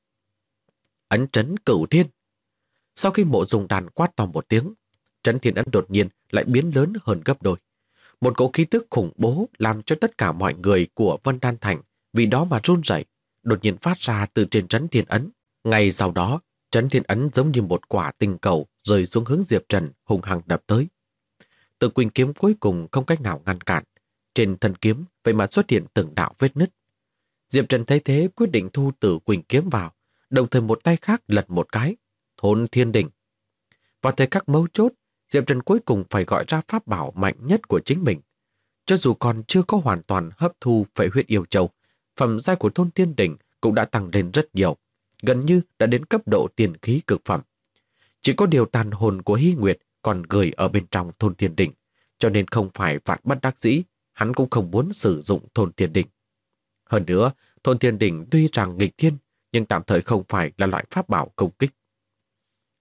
Ấn trấn cửu thiên. Sau khi Mộ Dung Đan quát to một tiếng, trấn thiên ấn đột nhiên lại biến lớn hơn gấp đôi. Một cỗ khí tức khủng bố làm cho tất cả mọi người của Vân Đan Thành vì đó mà run rẩy, đột nhiên phát ra từ trên trấn thiên ấn. Ngay sau đó, trấn thiên ấn giống như một quả tinh cầu rơi xuống hướng Diệp Trần hùng hăng đập tới. Tử Quỳnh kiếm cuối cùng không cách nào ngăn cản, trên thân kiếm vậy mà xuất hiện từng đạo vết nứt. Diệp Trần thấy thế quyết định thu Tử Quỳnh kiếm vào, đồng thời một tay khác lật một cái, Thôn Thiên Đỉnh. Vào thời khắc mấu chốt, Diệp Trần cuối cùng phải gọi ra pháp bảo mạnh nhất của chính mình. Cho dù còn chưa có hoàn toàn hấp thu phệ huyết yêu châu, phẩm giai của Thôn Thiên Đỉnh cũng đã tăng lên rất nhiều, gần như đã đến cấp độ tiền khí cực phẩm. Chỉ có điều tàn hồn của Hy Nguyệt còn gửi ở bên trong Thôn Thiên Đỉnh, cho nên không phải vạn bất đắc dĩ, hắn cũng không muốn sử dụng Thôn Thiên Đỉnh. Hơn nữa, Thôn Thiên Đỉnh tuy rằng nghịch thiên, nhưng tạm thời không phải là loại pháp bảo công kích.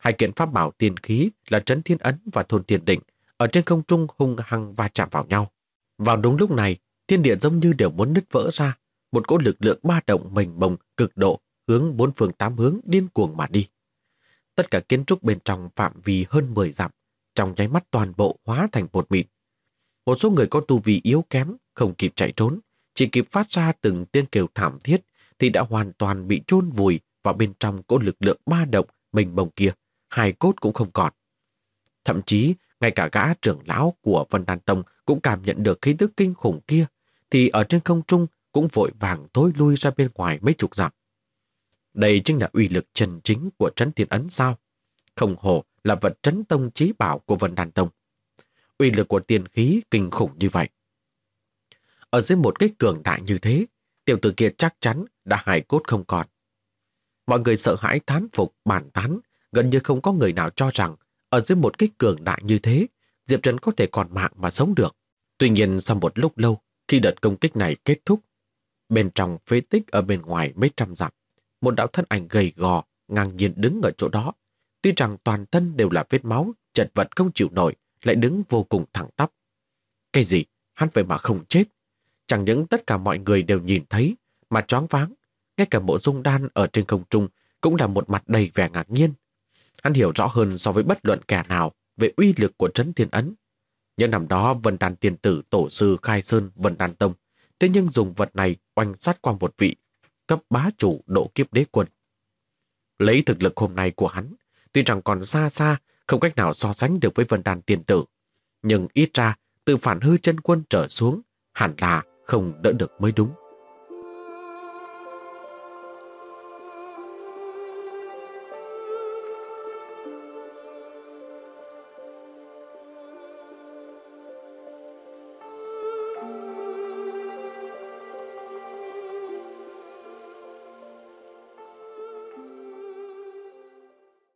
Hai kiện pháp bảo tiên khí là Trấn Thiên Ấn và Thôn Thiên Định ở trên không trung hung hăng va chạm vào nhau. Vào đúng lúc này, thiên địa giống như đều muốn nứt vỡ ra, một cỗ lực lượng ba động mênh mông cực độ hướng bốn phương tám hướng điên cuồng mà đi. Tất cả kiến trúc bên trong phạm vi hơn 10 dặm, trong nháy mắt toàn bộ hóa thành bột mịn. Một số người có tu vi yếu kém, không kịp chạy trốn, chỉ kịp phát ra từng tiếng kêu thảm thiết thì đã hoàn toàn bị chôn vùi vào bên trong cỗ lực lượng ba động mênh mông kia, hài cốt cũng không còn. Thậm chí, ngay cả gã trưởng lão của Vân Đan Tông cũng cảm nhận được khí tức kinh khủng kia, thì ở trên không trung cũng vội vàng tối lui ra bên ngoài mấy chục dặm. Đây chính là uy lực chân chính của Trấn Thiên Ấn sao? Không hổ là vật trấn tông chí bảo của Vân Đan Tông. Uy lực của tiên khí kinh khủng như vậy. Ở dưới một cái cường đại như thế, tiểu tử kia chắc chắn đã hài cốt không còn. Mọi người sợ hãi thán phục, bàn tán, gần như không có người nào cho rằng ở dưới một cái cường đại như thế, Diệp Trần có thể còn mạng mà sống được. Tuy nhiên sau một lúc lâu, khi đợt công kích này kết thúc, bên trong phế tích ở bên ngoài mấy trăm dặm, một đạo thân ảnh gầy gò ngang nhiên đứng ở chỗ đó. Tuy rằng toàn thân đều là vết máu, chật vật không chịu nổi, lại đứng vô cùng thẳng tắp. Cái gì? Hắn vậy mà không chết? Chẳng những tất cả mọi người đều nhìn thấy, mà choáng váng. Ngay cả Mộ Dung Đan ở trên không trung cũng là một mặt đầy vẻ ngạc nhiên. Hắn hiểu rõ hơn so với bất luận kẻ nào về uy lực của Trấn Thiên Ấn. Những năm đó Vân Đan Tiên Tử tổ sư khai sơn Vân Đan Tông, thế nhưng dùng vật này oanh sát qua một vị cấp bá chủ độ kiếp đế quân. Lấy thực lực hôm nay của hắn, tuy rằng còn xa xa, không cách nào so sánh được với Vân Đan Tiên Tử, nhưng ít ra từ Phản Hư Chân Quân trở xuống hẳn là không đỡ được mới đúng.